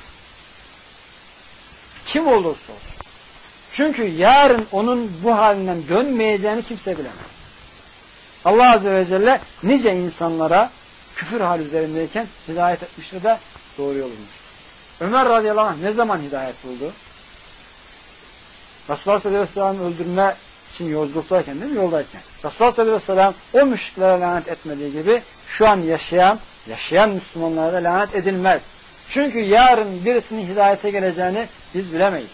Kim olursa olsun. Çünkü yarın onun bu halinden dönmeyeceğini kimse bilemez. Allah Azze ve Celle nice insanlara küfür hali üzerindeyken hidayet etmiştir de doğru yol bulmuş. Ömer radıyallahu anh ne zaman hidayet buldu? Resulullah sallallahu aleyhi ve sellem'i öldürme için yolculuktayken, değil mi? Yoldayken. Resulullah sallallahu aleyhi ve sellem o müşriklere lanet etmediği gibi şu an yaşayan Müslümanlara da lanet edilmez. Çünkü yarın birisinin hidayete geleceğini biz bilemeyiz.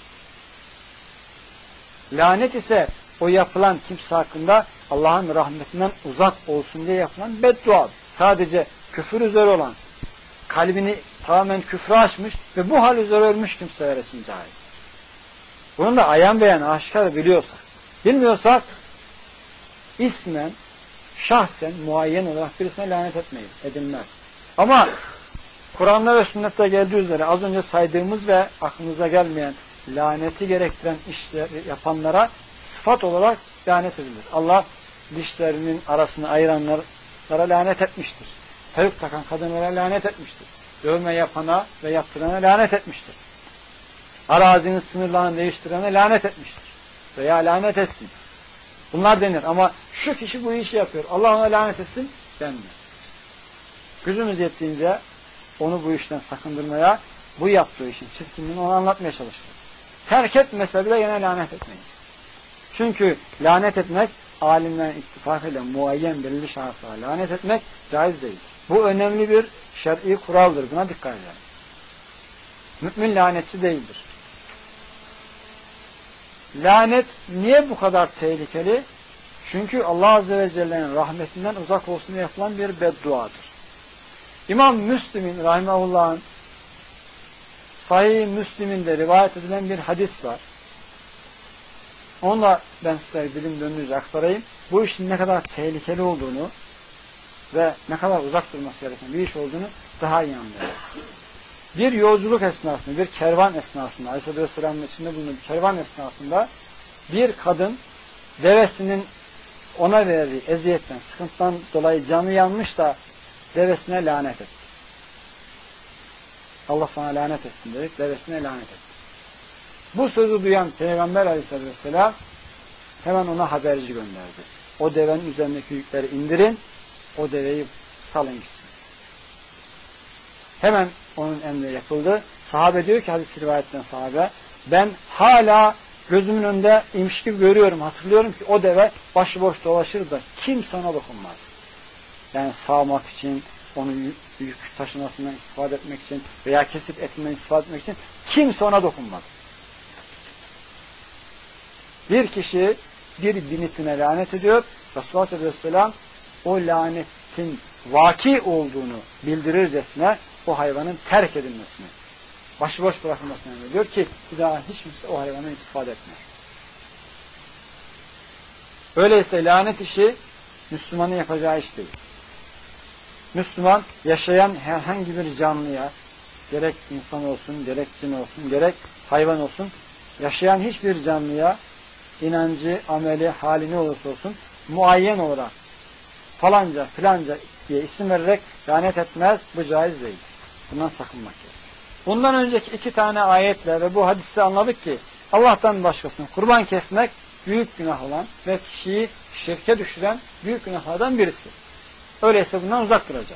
Lanet ise o yapılan kimse hakkında Allah'ın rahmetinden uzak olsun diye yapılan beddua. Sadece küfür üzere olan, kalbini tamamen küfre açmış ve bu hal üzere ölmüş kimseler için caiz. Bunu da ayan beyan aşikar biliyorsak. Bilmiyorsak ismen, şahsen, muayyen olarak birisine lanet edilmez. Ama Kur'an'da ve sünnette geldiği üzere az önce saydığımız ve aklımıza gelmeyen laneti gerektiren işleri yapanlara sıfat olarak lanet edilir. Allah dişlerinin arasını ayıranlara lanet etmiştir. Peruk takan kadınlara lanet etmiştir. Dövme yapana ve yaptırana lanet etmiştir. Arazinin sınırlarını değiştirene lanet etmiştir. Veya lanet etsin. Bunlar denir ama şu kişi bu işi yapıyor, Allah ona lanet etsin denmez. Gücümüz yettiğince onu bu işten sakındırmaya, bu yaptığı işin çirkinliğini ona anlatmaya çalışırız. Terk etmese bile yine lanet etmeyiz. Çünkü lanet etmek, alimlerin ittifakıyla muayyen belirli şahıslara lanet etmek caiz değil. Bu önemli bir şer'i kuraldır. Buna dikkat edelim. Mümin lanetçi değildir. Lanet niye bu kadar tehlikeli? Çünkü Allah Azze ve Celle'nin rahmetinden uzak olsun diye yapılan bir bedduadır. İmam Müslim'in rahimehullah'ın Sahih-i Müslim'inde rivayet edilen bir hadis var. Onu da ben size dilim döndüğünce aktarayım. Bu işin ne kadar tehlikeli olduğunu ve ne kadar uzak durması gereken bir iş olduğunu daha iyi anlayalım. Bir yolculuk esnasında, bir kervan esnasında, Aleyhisselatü Vesselam'ın içinde bulunan bir kervan esnasında bir kadın devesinin ona verdiği eziyetten, sıkıntıdan dolayı canı yanmış da devesine lanet etti. Allah sana lanet etsin dedik, devesine lanet etti. Bu sözü duyan Peygamber Aleyhisselatü Vesselam hemen ona haberci gönderdi. O devenin üzerindeki yükleri indirin, o deveyi salın gitsin. Hemen onun emri yapıldı. Sahabe diyor ki, hadis rivayetten sahabe, ben hala gözümün önünde imiş gibi görüyorum, hatırlıyorum ki o deve başıboş dolaşır da kimse ona dokunmaz. Yani sağmak için, onun yük taşımasından istifade etmek için veya kesip etinden istifade etmek için kimse ona dokunmaz. Bir kişi bir binitine lanet ediyor. Resulullah sallallahu aleyhi ve sellem o lanetin vaki olduğunu bildirircesine o hayvanın terk edilmesini, başıboş bırakılmasını emrediyor ki bir daha hiç kimse o hayvandan istifade etmiyor. Öyleyse lanet işi Müslümanın yapacağı iş değil. Müslüman yaşayan herhangi bir canlıya, gerek insan olsun, gerek cin olsun, gerek hayvan olsun, yaşayan hiçbir canlıya inancı, ameli, hali ne olursa olsun muayyen olarak falanca, filanca diye isim vererek lanet etmez. Bu caiz değil. Bundan sakınmak gerekir. Bundan önceki 2 tane ayetle ve bu hadiste anladık ki Allah'tan başkasını kurban kesmek büyük günah olan ve kişiyi şirke düşüren büyük günahlardan birisi. Öyleyse bundan uzak duracağız.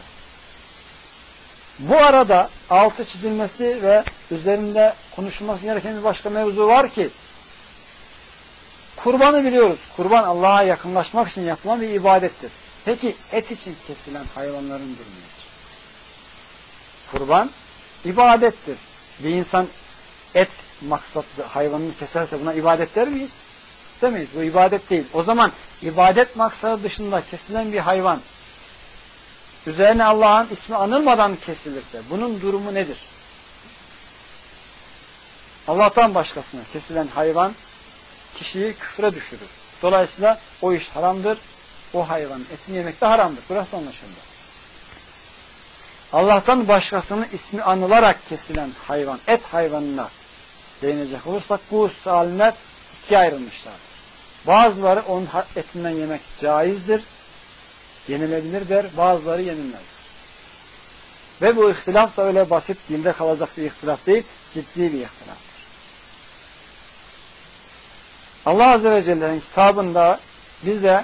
Bu arada altı çizilmesi ve üzerinde konuşulması gereken bir başka mevzu var ki kurbanı biliyoruz. Kurban Allah'a yakınlaşmak için yapılan bir ibadettir. Peki et için kesilen hayvanların durumu nedir? Kurban ibadettir. Bir insan et maksatlı hayvanını keserse buna ibadet der miyiz? Demeyiz. Bu ibadet değil. O zaman ibadet maksadı dışında kesilen bir hayvan üzerine Allah'ın ismi anılmadan kesilirse bunun durumu nedir? Allah'tan başkasına kesilen hayvan kişiyi küfre düşürür. Dolayısıyla o iş haramdır. O hayvanın etini yemek de haramdır. Burası anlaşıldı. Allah'tan başkasının ismi anılarak kesilen hayvan, et hayvanına değinecek olursak bu alimler ikiye ayrılmışlardır. Bazıları onun etinden yemek caizdir, yenilebilir der, bazıları yenilmezdir. Ve bu ihtilaf da öyle basit dilde kalacak bir ihtilaf değil, ciddi bir ihtilaftır. Allah Azze ve Celle'nin kitabında bize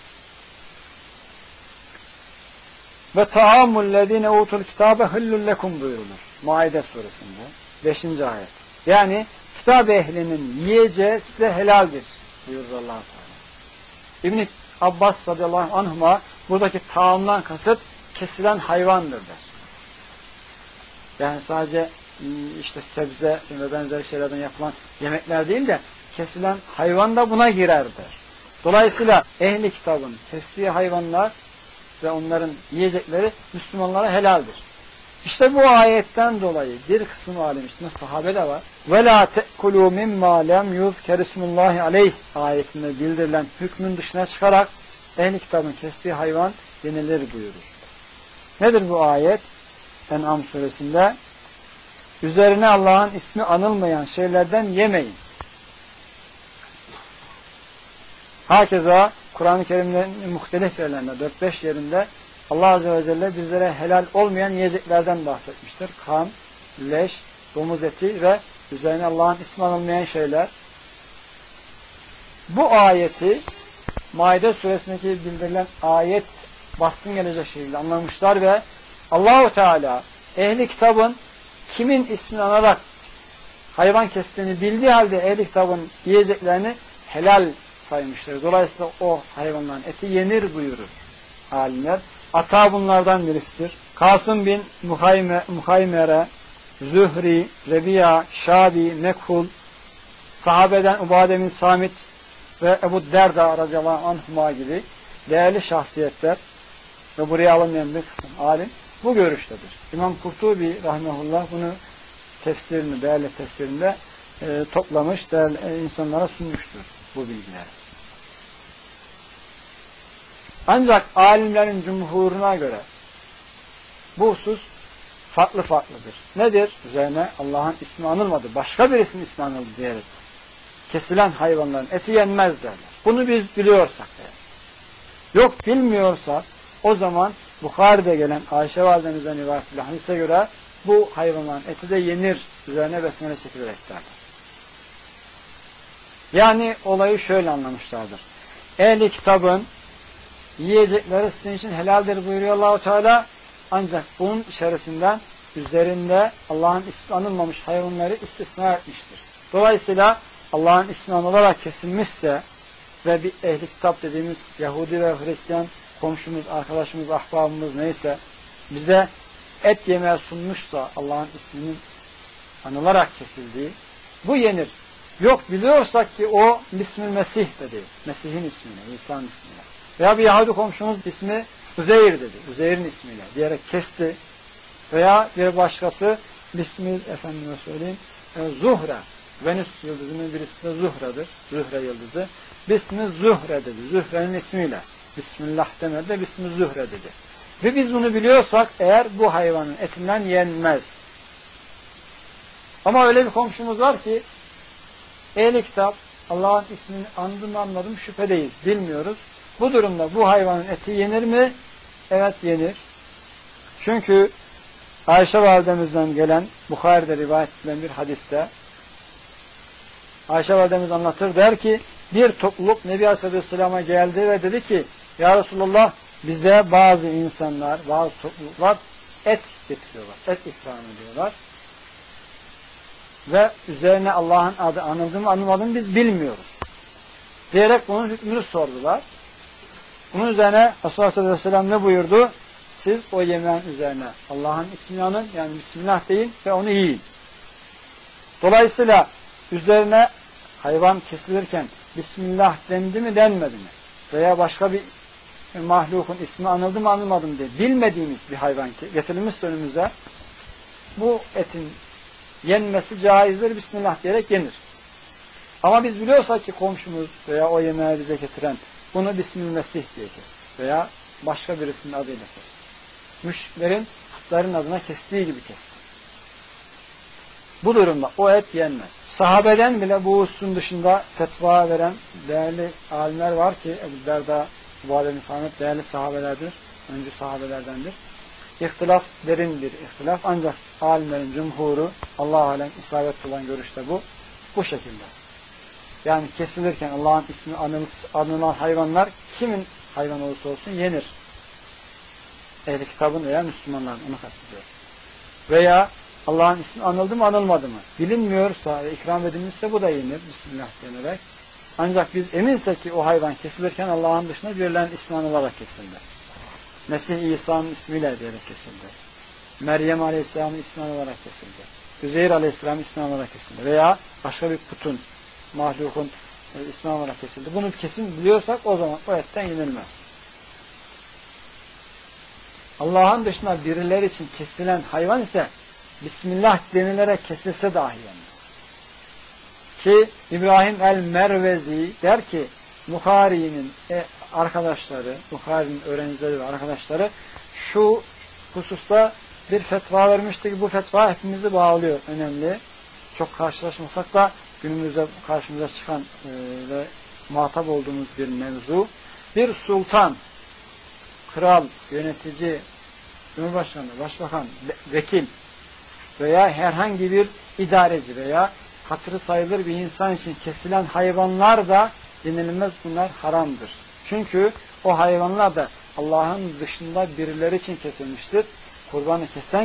ve ta'amullezine utul kitabe hillul lekum buyurulur. Maide suresinde 5. ayet. Yani kitap ehlinin yiyeceği size helaldir buyurur Allah Teala. İbn Abbas radıyallahu anhuma buradaki taamdan kasıt kesilen hayvandır der. Yani sadece işte sebze ve benzeri şeylerden yapılan yemekler değil de kesilen hayvan da buna girer der. Dolayısıyla ehli kitabın kestiği hayvanlar ve onların yiyecekleri Müslümanlara helaldir. İşte bu ayetten dolayı bir kısım alim içinde sahabe de var. وَلَا تَأْكُلُوا مِمَّا لَمْ يُذْكَرِ اسْمُ اللّٰهِ عَلَيْهِ ayetinde bildirilen hükmün dışına çıkarak ehli kitabın kestiği hayvan yenilir buyurur. Nedir bu ayet? En'am suresinde üzerine Allah'ın ismi anılmayan şeylerden yemeyin. Hakeza Kur'an-ı Kerim'in muhtelif yerlerinde 4-5 yerinde Allah Azze ve Celle bizlere helal olmayan yiyeceklerden bahsetmiştir. Kan, leş, domuz eti ve üzerine Allah'ın ismi anılmayan şeyler. Bu ayeti Maide suresindeki bildirilen ayet baskın gelecek şekilde anlamışlar ve Allah-u Teala ehli kitabın kimin ismini anarak hayvan kestiğini bildiği halde ehli kitabın yiyeceklerini helal saymıştır. Dolayısıyla o hayvanların eti yenir buyurur alimler. Ata bunlardan birisidir. Kasım bin Muhaymere, Zühri, Rebiya, Şabi, Mekhul, sahabeden Ubade bin Samit ve Ebu Derda radıyallahu anhuma gibi değerli şahsiyetler ve buraya alınmayan bir kısım alim bu görüştedir. İmam Kurtubi rahmetullah bunu tefsirinde, değerli tefsirinde toplamış, değerli insanlara sunmuştur bu bilgileri. Ancak alimlerin cumhuruna göre bu husus farklı farklıdır. Nedir? Üzerine Allah'ın ismi anılmadı, başka birisinin ismi anıldı diyerek kesilen hayvanların eti yenmez derler. Bunu biz biliyorsak eğer. Yok bilmiyorsak o zaman Bukhari'de gelen Ayşe validemizden rivayet edilen hadise göre bu hayvanların eti de yenir, üzerine besmele çekilerek derler. Yani olayı şöyle anlamışlardır. Ehli kitabın yiyecekleri sizin için helaldir buyuruyor Allah-u Teala. Ancak bunun içerisinden üzerinde Allah'ın ismi anılmamış hayvanları istisna etmiştir. Dolayısıyla Allah'ın ismi anılarak kesilmişse ve bir ehli kitap dediğimiz Yahudi ve Hristiyan komşumuz, arkadaşımız, ahbabımız neyse bize et yemeğe sunmuşsa Allah'ın isminin anılarak kesildiği bu yenir. Yok biliyorsak ki o Bismil Mesih dedi. Mesih'in ismiyle, İsa'nın ismiyle. Veya bir Yahudi komşumuz ismi Üzeyr dedi. Üzeyr'in ismiyle diyerek kesti. Veya bir başkası Bismil efendime söyleyeyim Zuhre. Venüs yıldızının bir ismi de Zuhre'dir. Zuhre yıldızı. Bismil Zuhre dedi. Zuhre'nin ismiyle. Bismillah demedi de Bismil Zuhre dedi. Ve biz bunu biliyorsak eğer bu hayvanın etinden yenmez. Ama öyle bir komşumuz var ki ehli kitap Allah'ın ismini andım anladım şüphedeyiz. Bilmiyoruz. Bu durumda bu hayvanın eti yenir mi? Evet yenir. Çünkü Ayşe validemizden gelen Bukhari'de rivayet edilen bir hadiste Ayşe validemiz anlatır der ki bir topluluk Nebi Aleyhisselam'a geldi ve dedi ki ya Resulullah bize bazı insanlar, bazı topluluklar et getiriyorlar. Et ikram ediyorlar. Ve üzerine Allah'ın adı anıldı mı anılmadı mı biz bilmiyoruz. Diyerek bunun hükmünü sordular. Bunun üzerine Resulullah sallallahu aleyhi ve sellem ne buyurdu? Siz o yemeğin üzerine Allah'ın ismini anın, yani Bismillah deyin ve onu yiyin. Dolayısıyla üzerine hayvan kesilirken Bismillah dendi mi denmedi mi? Veya başka bir mahlukun ismi anıldı mı anılmadı mı diye bilmediğimiz bir hayvan getirilmişse önümüze, bu etin yenmesi caizdir, Bismillah diyerek yenir. Ama biz biliyorsak ki komşumuz veya o yemeği bize getiren bunu Bismillahsih diye keser veya başka birisinin adıyla keser. Müşriklerin putların adına kestiği gibi keser. Bu durumda o et yenmez. Sahabeden bile bu hususun dışında fetva veren değerli alimler var ki Ebu Derda, Valide Samet değerli sahabelerdir. Öncü sahabelerdendir. İhtilaf derin bir ihtilaf. Ancak alimlerin cumhuru Allah-u Alem isabet olan görüşte bu şekilde. Yani kesilirken Allah'ın ismi anılan hayvanlar kimin hayvan olursa olsun yenir. Ehl-i kitabın veya Müslümanların, onu kastediyor. Veya Allah'ın ismi anıldı mı anılmadı mı bilinmiyorsa ve ikram edilmişse bu da yenir Bismillah denerek. Ancak biz eminsek ki o hayvan kesilirken Allah'ın dışında birilerinin ismi anılarak kesildi. Mesih İsa'nın ismiyle diyerek kesildi. Meryem Aleyhisselam'ın ismi anılarak kesildi. Üzeyr Aleyhisselam'ın ismi anılarak kesildi. Veya başka bir putun, mahlukun ismi anılarak kesildi. Bunu kesin biliyorsak o zaman o etten yenilmez. Allah'ın dışında birileri için kesilen hayvan ise Bismillah denilerek kesilse dahi yenmez. Ki İbrahim el-Mervezi der ki Bukhari'nin arkadaşları, Bukhari'nin öğrencileri ve arkadaşları şu hususta bir fetva vermişti ki bu fetva hepimizi bağlıyor. Önemli. Çok karşılaşmasak da günümüzde karşımıza çıkan ve muhatap olduğumuz bir mevzu. Bir sultan, kral, yönetici, cumhurbaşkanı, başbakan, vekil veya herhangi bir idareci veya hatırı sayılır bir insan için kesilen hayvanlar da yenilmez, bunlar haramdır. Çünkü o hayvanlar da Allah'ın dışında birileri için kesilmiştir. Kurban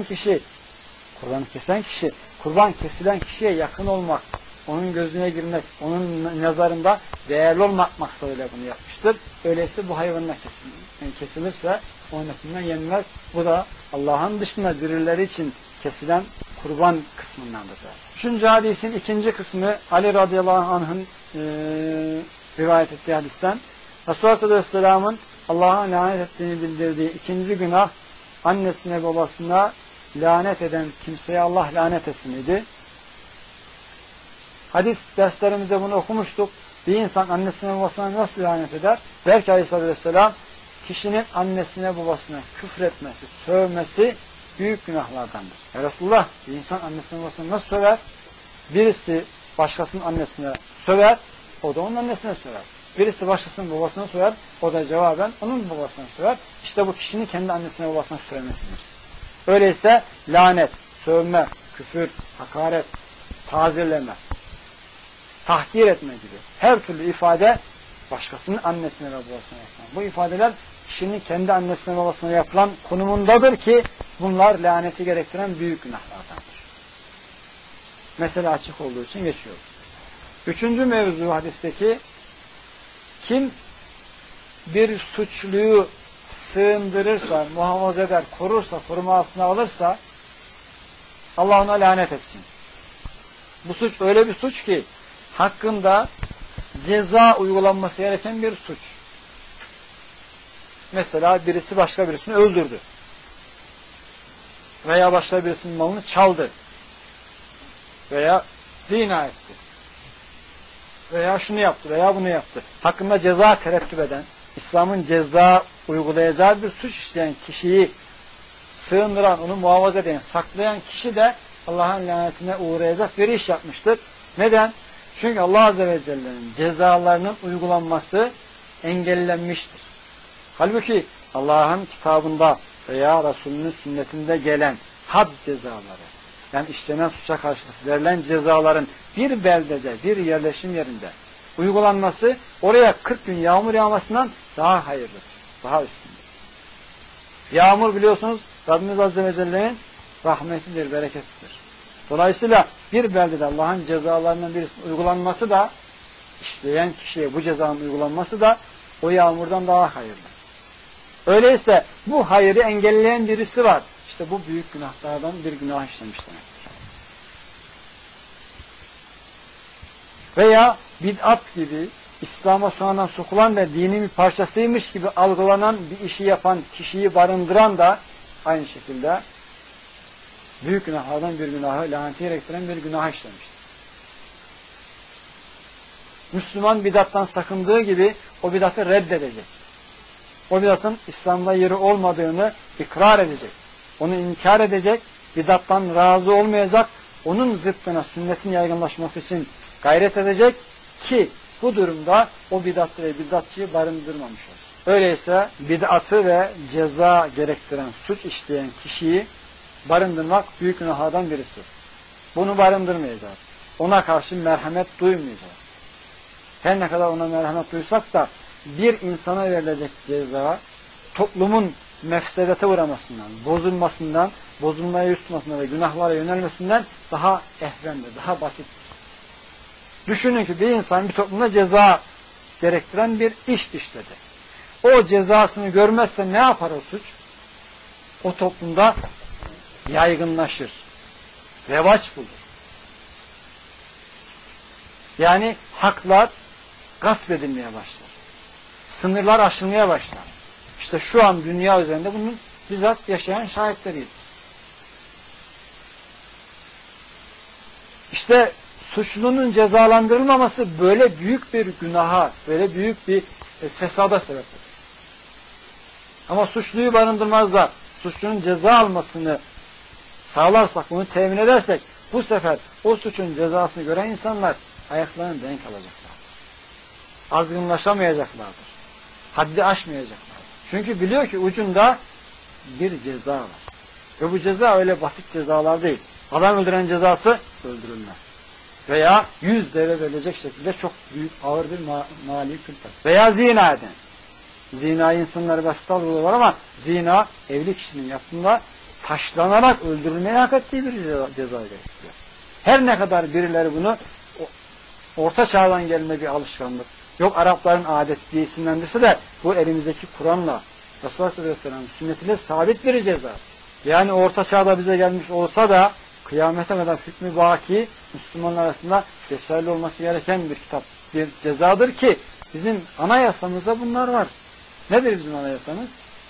kesilen kişiye yakın olmak, onun gözüne girmek, onun nazarında değerli olmak maksadıyla bunu yapmıştır. Öyleyse bu hayvanlar kesilirse onun etinden yenmez. Bu da Allah'ın dışında birileri için kesilen kurban kısmındandır. Üçüncü hadisin ikinci kısmı Ali radıyallahu anh'ın rivayet ettiği hadisten Resulullah sallallahu aleyhi ve sellem'in Allah'a lanet ettiğini bildirdiği ikinci günah annesine babasına lanet eden kimseye Allah lanet etsin idi. Hadis derslerimizde bunu okumuştuk. Bir insan annesine babasına nasıl lanet eder? Der ki aleyhissalatü vesselam kişinin annesine babasına küfretmesi, sövmesi büyük günahlardandır. Ya Resulullah, bir insan annesine babasına nasıl söver? Birisi başkasının annesine söver, o da onun annesine söver. Birisi başkasının babasına söver, o da cevaben onun babasına söver. İşte bu kişinin kendi annesine babasına sövmesidir. Öyleyse lanet, sövme, küfür, hakaret, tazirleme, tahkir etme gibi her türlü ifade başkasının annesine ve babasına yapılan. Bu ifadeler kişinin kendi annesine babasına yapılan konumundadır ki bunlar laneti gerektiren büyük günahlardandır. Mesele açık olduğu için geçiyor. Üçüncü mevzu hadisteki kim bir suçluyu sığındırırsa, muhafaza eder, korursa, koruma altına alırsa Allah ona lanet etsin. Bu suç öyle bir suç ki hakkında ceza uygulanması gereken bir suç. Mesela birisi başka birisini öldürdü. Veya başka birisinin malını çaldı. Veya zina etti. Veya şunu yaptı veya bunu yaptı. Hakkında ceza terettüp eden, İslam'ın ceza uygulayacağı bir suç işleyen kişiyi sığındıran, onu muhafaza eden, saklayan kişi de Allah'ın lanetine uğrayacak bir iş yapmıştır. Neden? Çünkü Allah Azze ve Celle'nin cezalarının uygulanması engellenmiştir. Halbuki Allah'ın kitabında veya Resulünün sünnetinde gelen had cezaları, yani işlenen suça karşılık verilen cezaların bir beldede, bir yerleşim yerinde uygulanması oraya 40 gün yağmur yağmasından daha hayırlıdır, daha üstündür. Yağmur biliyorsunuz Rabbimiz Azze ve Celle'nin rahmetidir, bereketidir. Dolayısıyla bir beldede Allah'ın cezalarının birisinin uygulanması da, işleyen kişiye bu cezanın uygulanması da o yağmurdan daha hayırlı. Öyleyse bu hayrı engelleyen birisi var. İşte bu büyük günahlardan bir günah işlemiş demektir. Veya bid'at gibi İslam'a sonradan sokulan ve dinin bir parçasıymış gibi algılanan bir işi yapan kişiyi barındıran da aynı şekilde büyük günahlardan bir günahı, laneti gerektiren bir günah işlemiştir. Müslüman bidattan sakındığı gibi o bidatı reddedecek. O bidatın İslam'da yeri olmadığını ikrar edecek. Onu inkar edecek, bidattan razı olmayacak, onun zıttına sünnetin yaygınlaşması için gayret edecek ki bu durumda o bidatçı ve bidatçıyı barındırmamış olsun. Öyleyse bid'atı ve ceza gerektiren suç işleyen kişiyi barındırmak büyük günahlardan birisi. Bunu barındırmayacağız. Ona karşı merhamet duymayacağız. Her ne kadar ona merhamet duysak da bir insana verilecek ceza toplumun mefsedete uğramasından, bozulmasından, bozulmaya yüz tutmasından ve günahlara yönelmesinden daha ehvendir, daha basittir. Düşünün ki bir insan bir toplumda ceza gerektiren bir iş işledi. O cezasını görmezse ne yapar o suç? O toplumda yaygınlaşır. Revaç bulur. Yani haklar gasp edilmeye başlar. Sınırlar aşılmaya başlar. İşte şu an dünya üzerinde bunun bizzat yaşayan şahitleriyiz. İşte suçlunun cezalandırılmaması böyle büyük bir günaha, böyle büyük bir fesada sebep olur. Ama suçluyu barındırmazlar. Suçlunun ceza almasını sağlarsak, bunu temin edersek bu sefer o suçun cezasını gören insanlar ayaklarını denk alacaklardır. Azgınlaşamayacaklardır. Haddi aşmayacaklardır. Çünkü biliyor ki ucunda bir ceza var. Ve bu ceza öyle basit cezalar değil. Adam öldüren cezası öldürülme. Veya 100 deve verilecek şekilde çok büyük, ağır bir mali külfet. Veya zina eden. Zina insanları basit algılıyorlar ama zina evli kişinin yaptığında taşlanarak öldürülmeye hak ettiği bir ceza gerekiyor. Her ne kadar birileri bunu orta çağdan gelme bir alışkanlık, yok Arapların adeti diye isimlendirse de bu elimizdeki Kur'an'la Resulullah sallallahu aleyhi ve sellem sünnetiyle sabit bir ceza. Yani orta çağda bize gelmiş olsa da kıyamete kadar hükmü baki Müslümanlar arasında geçerli olması gereken bir kitap, bir cezadır ki bizim anayasamızda bunlar var. Nedir bizim anayasamız?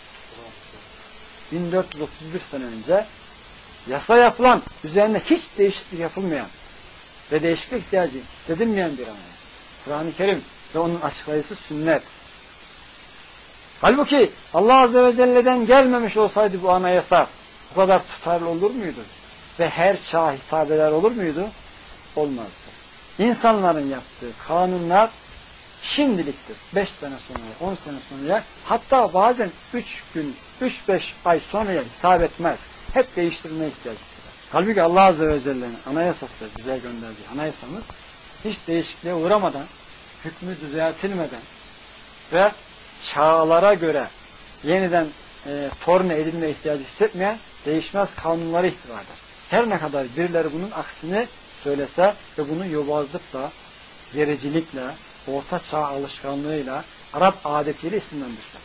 1431 sene önce yasa yapılan, üzerinde hiç değişiklik yapılmayan ve değişiklik ihtiyacı hissedilmeyen bir anayasa. Kur'an-ı Kerim ve onun açıklayıcısı sünnet. Halbuki Allah Azze ve Celle'den gelmemiş olsaydı bu anayasa bu kadar tutarlı olur muydu? Ve her çağa hitap eder olur muydu? Olmazdı. İnsanların yaptığı kanunlar şimdiliktir. 5 sene sonra, 10 sene sonra, hatta bazen 3 gün, 3-5 ay sonraya hitap etmez. Hep değiştirmeye ihtiyaç hisseder. Halbuki Allah Azze ve Celle'nin anayasası, bize gönderdiği anayasamız hiç değişikliğe uğramadan, hükmü düzeltilmeden ve çağlara göre yeniden torne edilme ihtiyacı hissetmeyen değişmez kanunlara ihtiva eder. Her ne kadar birileri bunun aksini söylese ve bunu yobazlıkla, gericilikle, orta çağ alışkanlığıyla, Arap adetiyle isimlendirse.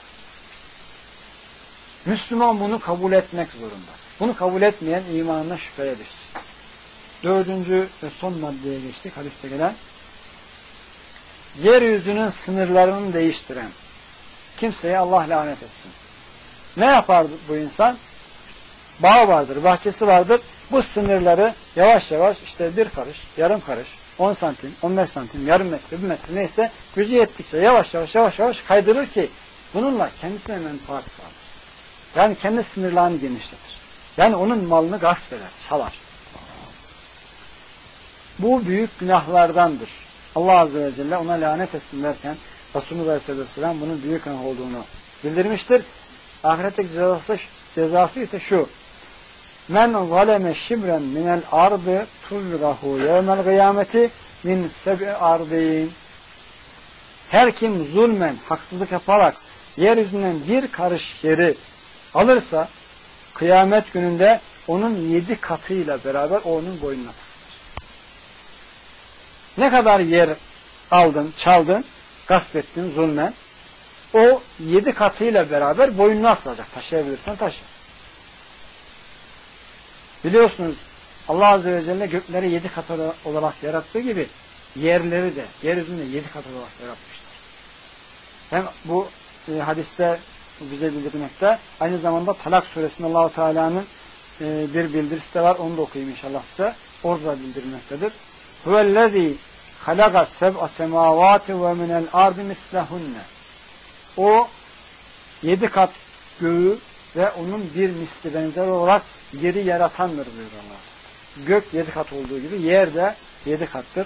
Müslüman bunu kabul etmek zorunda. Bunu kabul etmeyen imanına şüpheye düşsün. 4. ve son maddeye geçtik. Hadiste gelen yeryüzünün sınırlarını değiştiren kimseye Allah lanet etsin. Ne yapar bu insan? Bağı vardır, bahçesi vardır. Bu sınırları yavaş yavaş işte bir karış, yarım karış, 10 santim, 15 santim, yarım metre, bir metre neyse gücü yettikçe yavaş yavaş kaydırır ki bununla kendisine menfaat sağlar. Yani kendi sınırlarını genişletir. Yani onun malını gasp eder, çalar. Bu büyük günahlardandır. Allah Azze ve Celle ona lanet etsin derken Resulullah Aleyhisselatü Vesselam bunun büyük günah olduğunu bildirmiştir. Ahiretteki cezası ise şu: Men zaleme şibren minel ardı tuzrahu yevmel kıyameti min seb'i ardin. Her kim zulmen, haksızlık yaparak yeryüzünden bir karış yeri alırsa kıyamet gününde onun 7 katıyla beraber onun boynuna takılır. Ne kadar yer aldın, çaldın, gasp ettin zulmen, o 7 katıyla beraber boynuna asılacak. Taşıyabilirsen taşı. Biliyorsunuz Allah Azze ve Celle gökleri 7 kat olarak yarattığı gibi yerleri de yeryüzünde 7 kat olarak yaratmıştır. Hem bu hadiste bize bildirmekte, aynı zamanda Talak suresinde Allah-u Teala'nın bir bildirisi de var. Onu da okuyayım inşallah size. Orada da bildirilmektedir. Huvellezî halaka seb'a semâvâti ve minel ardı mislehunne. O 7 kat göğü ve onun bir misli benzer olarak yeri yaratandır buyuruyor Allah. Gök 7 kat olduğu gibi yer de 7 kattır.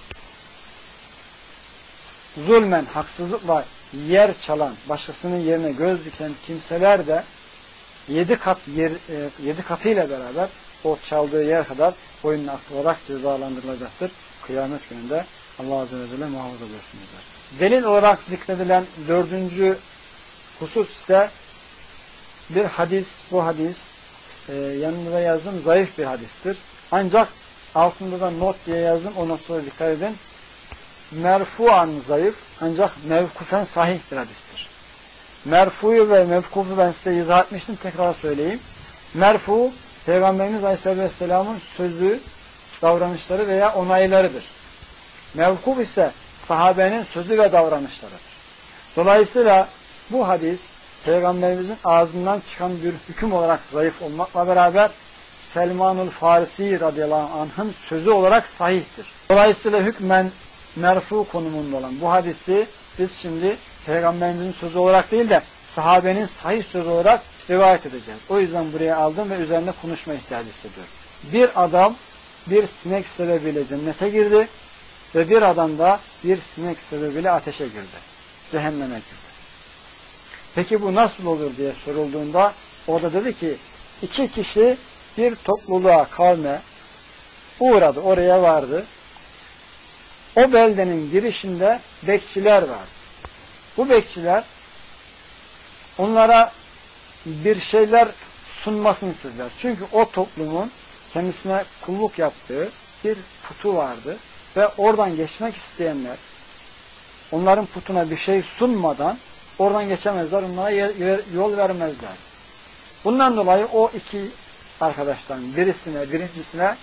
Zulmen, haksızlıkla yer çalan, başkasının yerine göz diken kimseler de 7 katıyla beraber o çaldığı yer kadar boynuna asılarak cezalandırılacaktır. Kıyamet gününde Allah Azze ve Celle muhafaza buyursun bizler. Delil olarak zikredilen 4. husus ise bir hadis. Bu hadis yanında yazdım, zayıf bir hadistir. Ancak altında da not diye yazdım. O notlara dikkat edin. Merfuan zayıf, ancak mevkufen sahih bir hadistir. Merfuyu ve mevkufu ben size izah etmiştim. Tekrar söyleyeyim. Merfu, Peygamberimiz Aleyhisselam'ın sözü, davranışları veya onaylarıdır. Mevkuf ise sahabenin sözü ve davranışlarıdır. Dolayısıyla bu hadis Peygamberimizin ağzından çıkan bir hüküm olarak zayıf olmakla beraber Selmanul Farisi radıyallahu anh'ın sözü olarak sahihtir. Dolayısıyla hükmen merfu konumunda olan bu hadisi biz şimdi Peygamberimizin sözü olarak değil de sahabenin sahih sözü olarak rivayet edeceğiz. O yüzden buraya aldım ve üzerinde konuşma ihtiyacı hissediyorum. Bir adam bir sinek sebebiyle cennete girdi ve bir adam da bir sinek sebebiyle ateşe girdi. Cehenneme girdi. Peki bu nasıl olur diye sorulduğunda o da dedi ki 2 kişi bir topluluğa, kavme uğradı, oraya vardı. O beldenin girişinde bekçiler vardı. Bu bekçiler onlara bir şeyler sunmasını istediler. Çünkü o toplumun kendisine kulluk yaptığı bir putu vardı ve oradan geçmek isteyenler onların putuna bir şey sunmadan oradan geçemezler, onlara yol vermezler. Bundan dolayı o 2 arkadaştan birincisine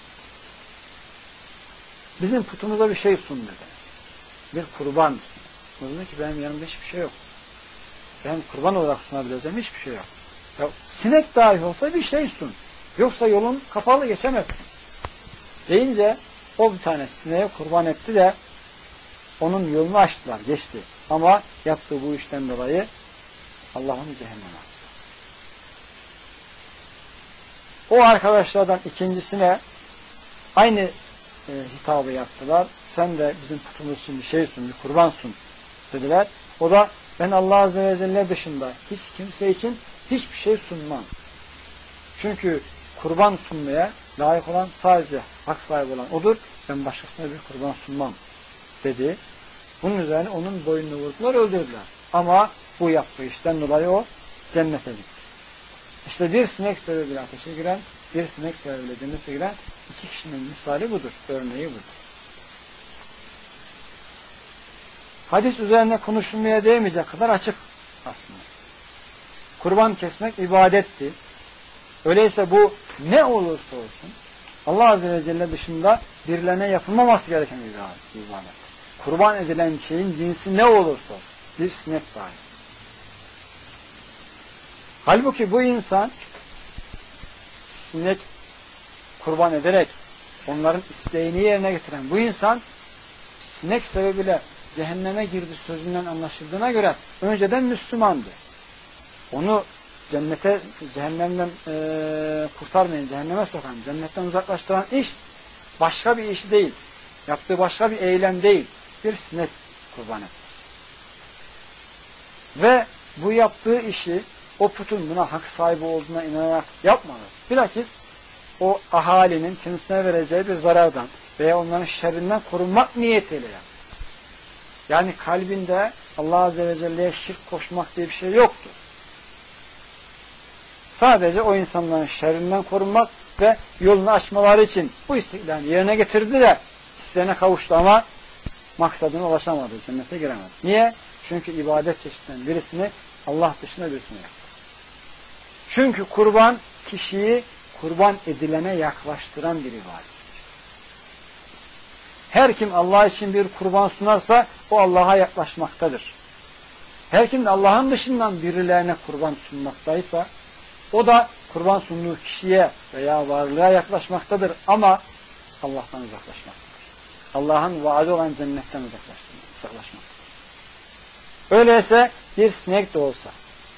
bizim putumuza bir şey sun dedi. Bir kurban. O dedi ki benim yanımda hiçbir şey yok. Ben kurban olarak sunabileceğim hiçbir şey yok. Ya, sinek dahi olsa bir şey sun. Yoksa yolun kapalı, geçemezsin. Deyince o bir tane sineğe kurban etti de onun yolunu açtılar, geçti. Ama yaptığı bu işten dolayı Allah'ın cehenneme. O arkadaşlardan ikincisine aynı hitabı yaptılar. Sen de bizim putumuz bir şey sun, bir kurban sun dediler. O da ben Allah Azze ve Celle dışında hiç kimse için hiçbir şey sunmam. Çünkü kurban sunmaya layık olan sadece hak sahibi olan odur. Ben başkasına bir kurban sunmam dedi. Bunun üzerine onun boynunu vurdular, öldürdüler. Ama bu yaptığı işten dolayı o cennete gitti. İşte bir sinek sebebiyle ateşe giren, bir sinek sebebiyle cennete giren 2 kişinin misali budur, örneği budur. Hadis üzerine konuşulmaya değmeyecek kadar açık aslında. Kurban kesmek ibadetti. Öyleyse bu ne olursa olsun Allah Azze ve Celle dışında birilerine yapılmaması gereken bir ibadet. Kurban edilen şeyin cinsi ne olursa olsun, bir sinek dahi. Halbuki bu insan sinek kurban ederek onların isteğini yerine getiren bu insan sinek sebebiyle cehenneme girdi sözünden anlaşıldığına göre önceden Müslümandı. Onu cehennemden kurtarmayan, cehenneme sokan, cennetten uzaklaştıran iş başka bir iş değil. Yaptığı başka bir eylem değil. Bir sinek kurban etmesi. Ve bu yaptığı işi o putun buna hak sahibi olduğuna inanarak yapmadı. Bilakis o ahalinin kendisine vereceği bir zarardan veya onların şerrinden korunmak niyetiyle yaptı. Yani kalbinde Allah Azze ve Celle'ye şirk koşmak diye bir şey yoktu. Sadece o insanların şerrinden korunmak ve yolunu açmaları için bu isteklerini yerine getirdi de isteğine kavuştu ama maksadına ulaşamadı, cennete giremedi. Niye? Çünkü ibadet çeşitlerinden birisini Allah dışında birisine yaptı. Çünkü kurban kişiyi kurban edilene yaklaştıran bir ibadet. Her kim Allah için bir kurban sunarsa o Allah'a yaklaşmaktadır. Her kim de Allah'ın dışından birilerine kurban sunmaktaysa o da kurban sunduğu kişiye veya varlığa yaklaşmaktadır ama Allah'tan uzaklaşmaktadır. Allah'ın vaadi olan cennetten uzaklaşmaktadır. Öyleyse bir sinek de olsa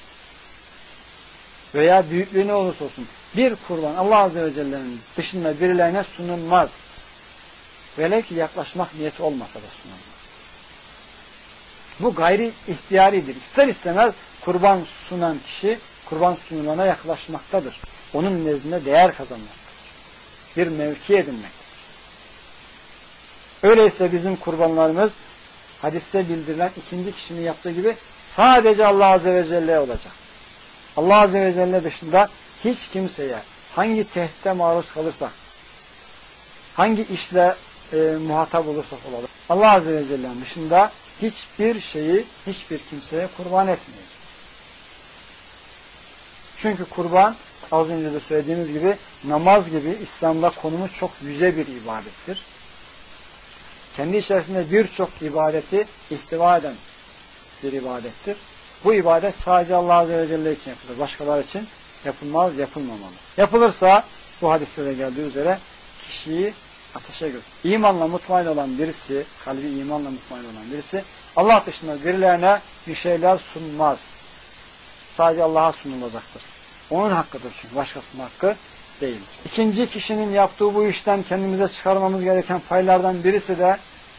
veya büyüklüğü ne olursa olsun bir kurban Allah Azze ve Celle'nin dışında birilerine sunulmaz. Velev ki yaklaşmak niyeti olmasa da sunulmaz. Bu gayri ihtiyaridir. İster istemez kurban sunan kişi kurban sunulana yaklaşmaktadır. Onun nezdinde değer kazanmaktadır. Bir mevki edinmektedir. Öyleyse bizim kurbanlarımız hadiste bildirilen ikinci kişinin yaptığı gibi sadece Allah Azze ve Celle'ye olacak. Allah Azze ve Celle dışında hiç kimseye hangi tehditte maruz kalırsak, hangi işle muhatap olursak olalım, Allah Azze ve Celle'nin dışında hiçbir şeyi, hiçbir kimseye kurban etmeyeceğiz. Çünkü kurban, az önce de söylediğimiz gibi, namaz gibi İslam'da konumu çok yüce bir ibadettir. Kendi içerisinde birçok ibadeti ihtiva eden bir ibadettir. Bu ibadet sadece Allah Azze ve Celle için yapılır. Başkaları için yapılmaz, yapılmamalı. Yapılırsa, bu hadiste de geldiği üzere, kişiyi ateşe götürür. İmanla mutmain olan birisi, kalbi imanla mutmain olan birisi, Allah dışında birilerine bir şeyler sunmaz. Sadece Allah'a sunulacaktır. Onun hakkıdır çünkü, başkasının hakkı değildir. İkinci kişinin yaptığı bu işten kendimize çıkarmamız gereken paylardan birisi de,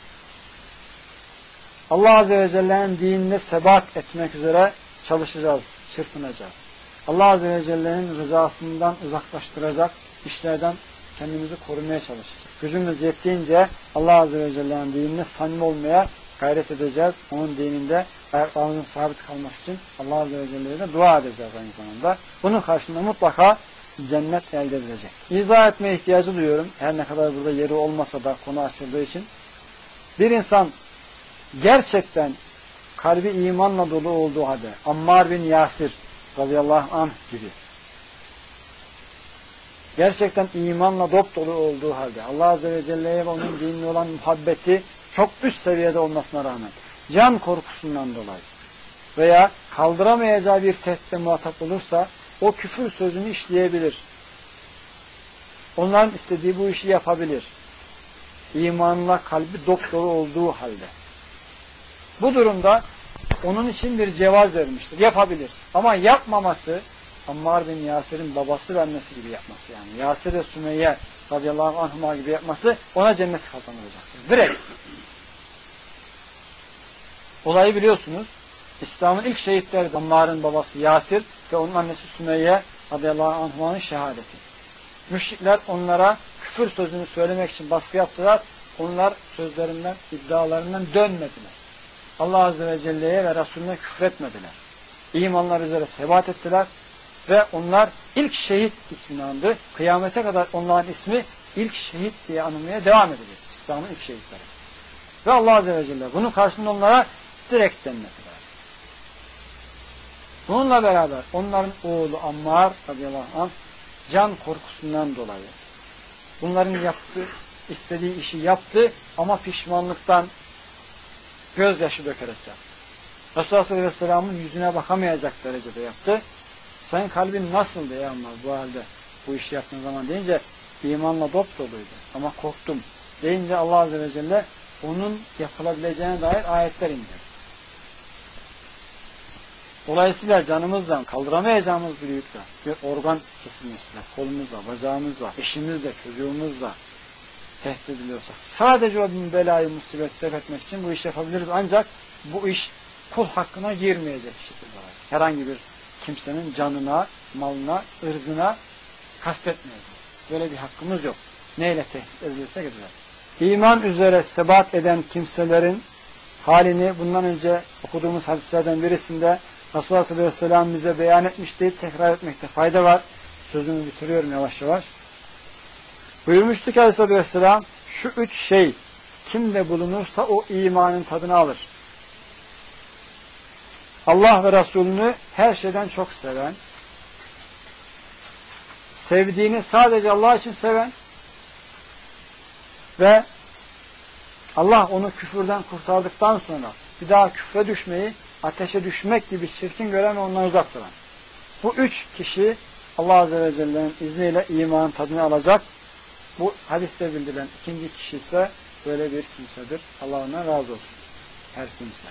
Allah Azze ve Celle'nin dininde sebat etmek üzere çalışacağız, çırpınacağız. Allah Azze ve Celle'nin rızasından uzaklaştıracak işlerden kendimizi korumaya çalışacağız. Gücümüz yettiğince Allah Azze ve Celle'nin dinine samimi olmaya gayret edeceğiz. Onun dininde ayaklarımızın sabit kalması için Allah Azze ve Celle'ye de dua edeceğiz aynı zamanda. Bunun karşılığında mutlaka cennet elde edilecek. İzah etmeye ihtiyacı duyuyorum. Her ne kadar burada yeri olmasa da konu açıldığı için. Bir insan gerçekten kalbi imanla dolu olduğu halde Ammar bin Yasir radıyallahu anh gibi gerçekten imanla dop dolu olduğu halde Allah Azze ve Celle'ye ve onun dinine olan muhabbeti çok üst seviyede olmasına rağmen can korkusundan dolayı veya kaldıramayacağı bir tehditte muhatap olursa o küfür sözünü işleyebilir. Onların istediği bu işi yapabilir. İmanla kalbi dop dolu olduğu halde. Bu durumda onun için bir cevaz vermiştir. Yapabilir. Ama yapmaması Ammar bin Yasir'in babası ve annesi gibi yapması yani. Yasir ve Sümeyye radıyallahu anhuma gibi yapması ona cennet kazanılacaktır. Direkt. Olayı biliyorsunuz. İslam'ın ilk şehitleri Ammar'ın babası Yasir ve onun annesi Sümeyye radıyallahu anhumanın şehadeti. Müşrikler onlara küfür sözünü söylemek için baskı yaptılar. Onlar sözlerinden, iddialarından dönmediler. Allah Azze ve Celle'ye ve Resulüne küfretmediler. İmanlar üzere sebat ettiler ve onlar ilk şehit ismini andı. Kıyamete kadar onların ismi ilk şehit diye anılmaya devam edecek. İslam'ın ilk şehitleri. Ve Allah Azze ve Celle bunun karşılığında onlara direkt cennet verdi. Bununla beraber onların oğlu Ammar radıyallahu anh can korkusundan dolayı bunların istediği işi yaptı ama pişmanlıktan gözyaşı dökerek yaptı. Resulullah sallallahu aleyhi ve sellem'in yüzüne bakamayacak derecede yaptı. Senin kalbin nasıldı ya Ammar bu halde bu işi yaptığın zaman deyince imanla dop doluydu ama korktum deyince Allah Azze ve Celle onun yapılabileceğine dair ayetler indirdi. Dolayısıyla canımızdan kaldıramayacağımız bir yükle bir organ kesilmesiyle, kolumuzla, bacağımızla, eşimizle, çocuğumuzla tehdit ediliyorsak sadece o bin belayı musibet def etmek için bu işi yapabiliriz. Ancak bu iş kul hakkına girmeyecek şekilde olacak. Herhangi bir kimsenin canına, malına, ırzına kastetmeyeceğiz. Böyle bir hakkımız yok. Neyle tehdit edilirse edilir. İman üzere sebat eden kimselerin halini bundan önce okuduğumuz hadislerden birisinde Resulullah sallallahu aleyhi ve sellem bize beyan etmişti. Tekrar etmekte fayda var. Sözümü bitiriyorum yavaş yavaş. Buyurmuştu ki aleyhissalatü vesselam şu üç şey kimde bulunursa o imanın tadını alır. Allah ve Resulünü her şeyden çok seven, sevdiğini sadece Allah için seven ve Allah onu küfürden kurtardıktan sonra bir daha küfre düşmeyi, ateşe düşmek gibi çirkin gören ve ondan uzak duran. Bu üç kişi Allah Azze ve Celle'nin izniyle imanın tadını alacak. Bu hadiste bildirilen ikinci kişi ise böyle bir kimsedir. Allah ondan razı olsun. Her kimse.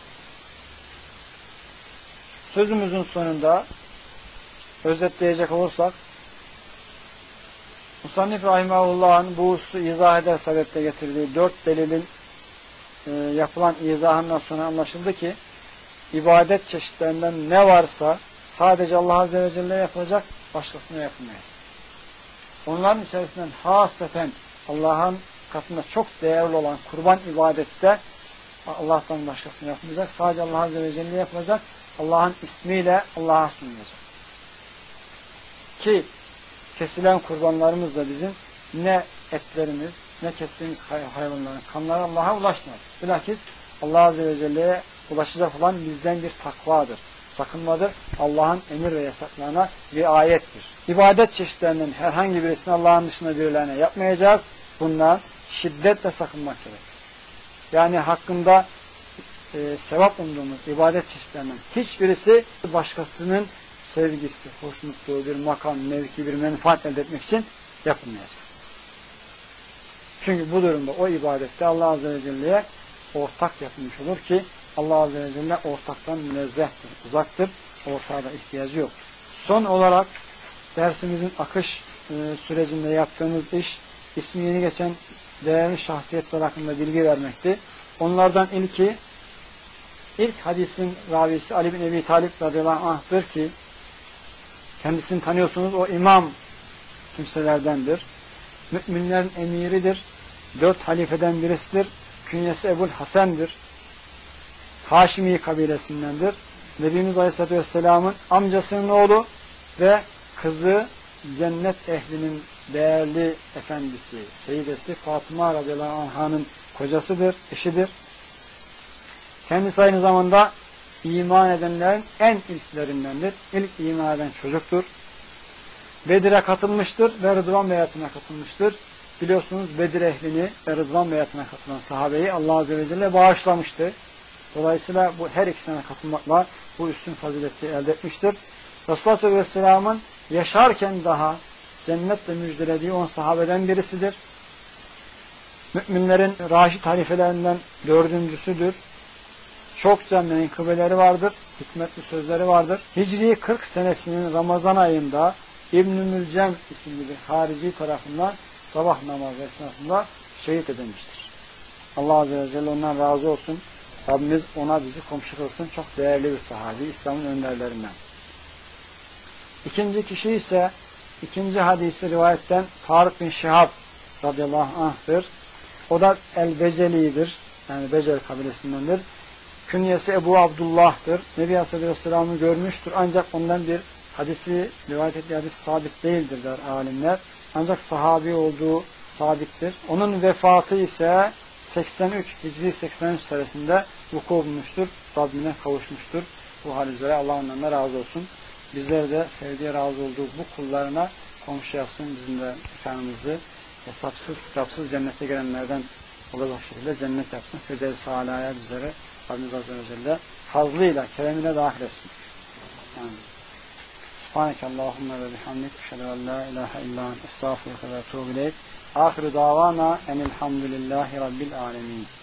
Sözümüzün sonunda özetleyecek olursak, Musannif Rahimahullah'ın bu hususu izah eder sebepte getirdiği 4 delilin yapılan izahından sonra anlaşıldı ki ibadet çeşitlerinden ne varsa sadece Allah Azze ve Celle yapılacak, başkasına yapılmayacak. Onların içerisinden hasreten Allah'ın katında çok değerli olan kurban ibadette Allah'tan başkasına yapılmayacak. Sadece Allah Azze ve Celle yapılacak. Allah'ın ismiyle Allah'a sunulacak. Ki kesilen kurbanlarımız da bizim ne etlerimiz, ne kestiğimiz hayvanların kanları Allah'a ulaşmaz. Bilakis Allah Azze ve Celle'ye ulaşacak olan bizden bir takvadır, sakınmadır. Allah'ın emir ve yasaklarına riayettir. İbadet çeşitlerinden herhangi birisini Allah'ın dışında birilerine yapmayacağız. Bundan şiddetle sakınmak gerekir. Yani hakkında sevap umduğumuz ibadet çeşitlerinden hiçbirisi başkasının sevgisi, hoşnutluğu, bir makam, mevki, bir menfaat elde etmek için yapılmayacak. Çünkü bu durumda o ibadette Allah Azze ve Celle'ye ortak yapılmış olur ki Allah Azze ve Celle ortaktan münezzehtir, uzaktır, ortağa da ihtiyacı yok. Son olarak dersimizin akış sürecinde yaptığımız iş, ismi yeni geçen değerli şahsiyetler hakkında bilgi vermekti. Onlardan ilk hadisin ravisi Ali bin Ebi Talib radıyallahu anh'tır ki kendisini tanıyorsunuz, o imam kimselerdendir. Müminlerin emiridir. 4 halifeden birisidir. Künyesi Ebul Hasen'dir. Haşimi kabilesindendir. Nebimiz Aleyhisselatü Vesselam'ın amcasının oğlu ve kızı cennet ehlinin değerli efendisi, seyyidesi Fatıma radıyallahu anh'ın kocasıdır, eşidir. Kendisi aynı zamanda iman edenlerin en ilklerindendir. İlk iman eden çocuktur. Bedir'e katılmıştır ve Rıdvan Beyatı'na katılmıştır. Biliyorsunuz Bedir ehlini ve Rıdvan Beyatı'na katılan sahabeyi Allah Azze ve Celle bağışlamıştı. Dolayısıyla bu her ikisine katılmakla bu üstün fazileti elde etmiştir. Resulullah sallallahu aleyhi ve sellem'in yaşarken daha cennetle müjdelediği 10 sahabeden birisidir. Müminlerin raşid halifelerinden 4.'südür. Çokça menkıbeleri vardır, hikmetli sözleri vardır. Hicri 40 senesinin Ramazan ayında İbn-i Mülcem isimli bir harici tarafından sabah namazı esnasında şehit edilmiştir. Allah Azze ve Celle ondan razı olsun. Rabbimiz ona bizi komşu kılsın. Çok değerli bir sahabi, İslam'ın önderlerinden. İkinci kişi ise ikinci hadisi rivayetten Tarık bin Şihab radıyallahu anh'tır. O da El-Beceli'dir. Yani Becel kabilesindendir. Künyesi Ebu Abdullah'tır. Nebi Aleyhisselam'ı görmüştür. Ancak ondan bir hadisi, rivayet ettiği hadis sabit değildir der alimler. Ancak sahabi olduğu sabittir. Onun vefatı ise 83, Hicri 83 senesinde vuku bulmuştur. Rabbine kavuşmuştur. Bu hal üzere Allah ondan da razı olsun. Bizleri de sevdiği razı olduğu bu kullarına komşu yapsın. Bizim de mekanımızı hesapsız, kitapsız cennete gelenlerden olacak şekilde cennet yapsın. Firdevs-i Alâ'ya bizlere Rabbimiz Azze ve Celle fazlıyla, keremine dahil etsin. Subhaneke Allahümme ve bihamdik. Eşhedü en la ilahe illa ente estağfiruke ve etûbü ileyk. Ahiru davana enilhamdülillahi rabbil alemin.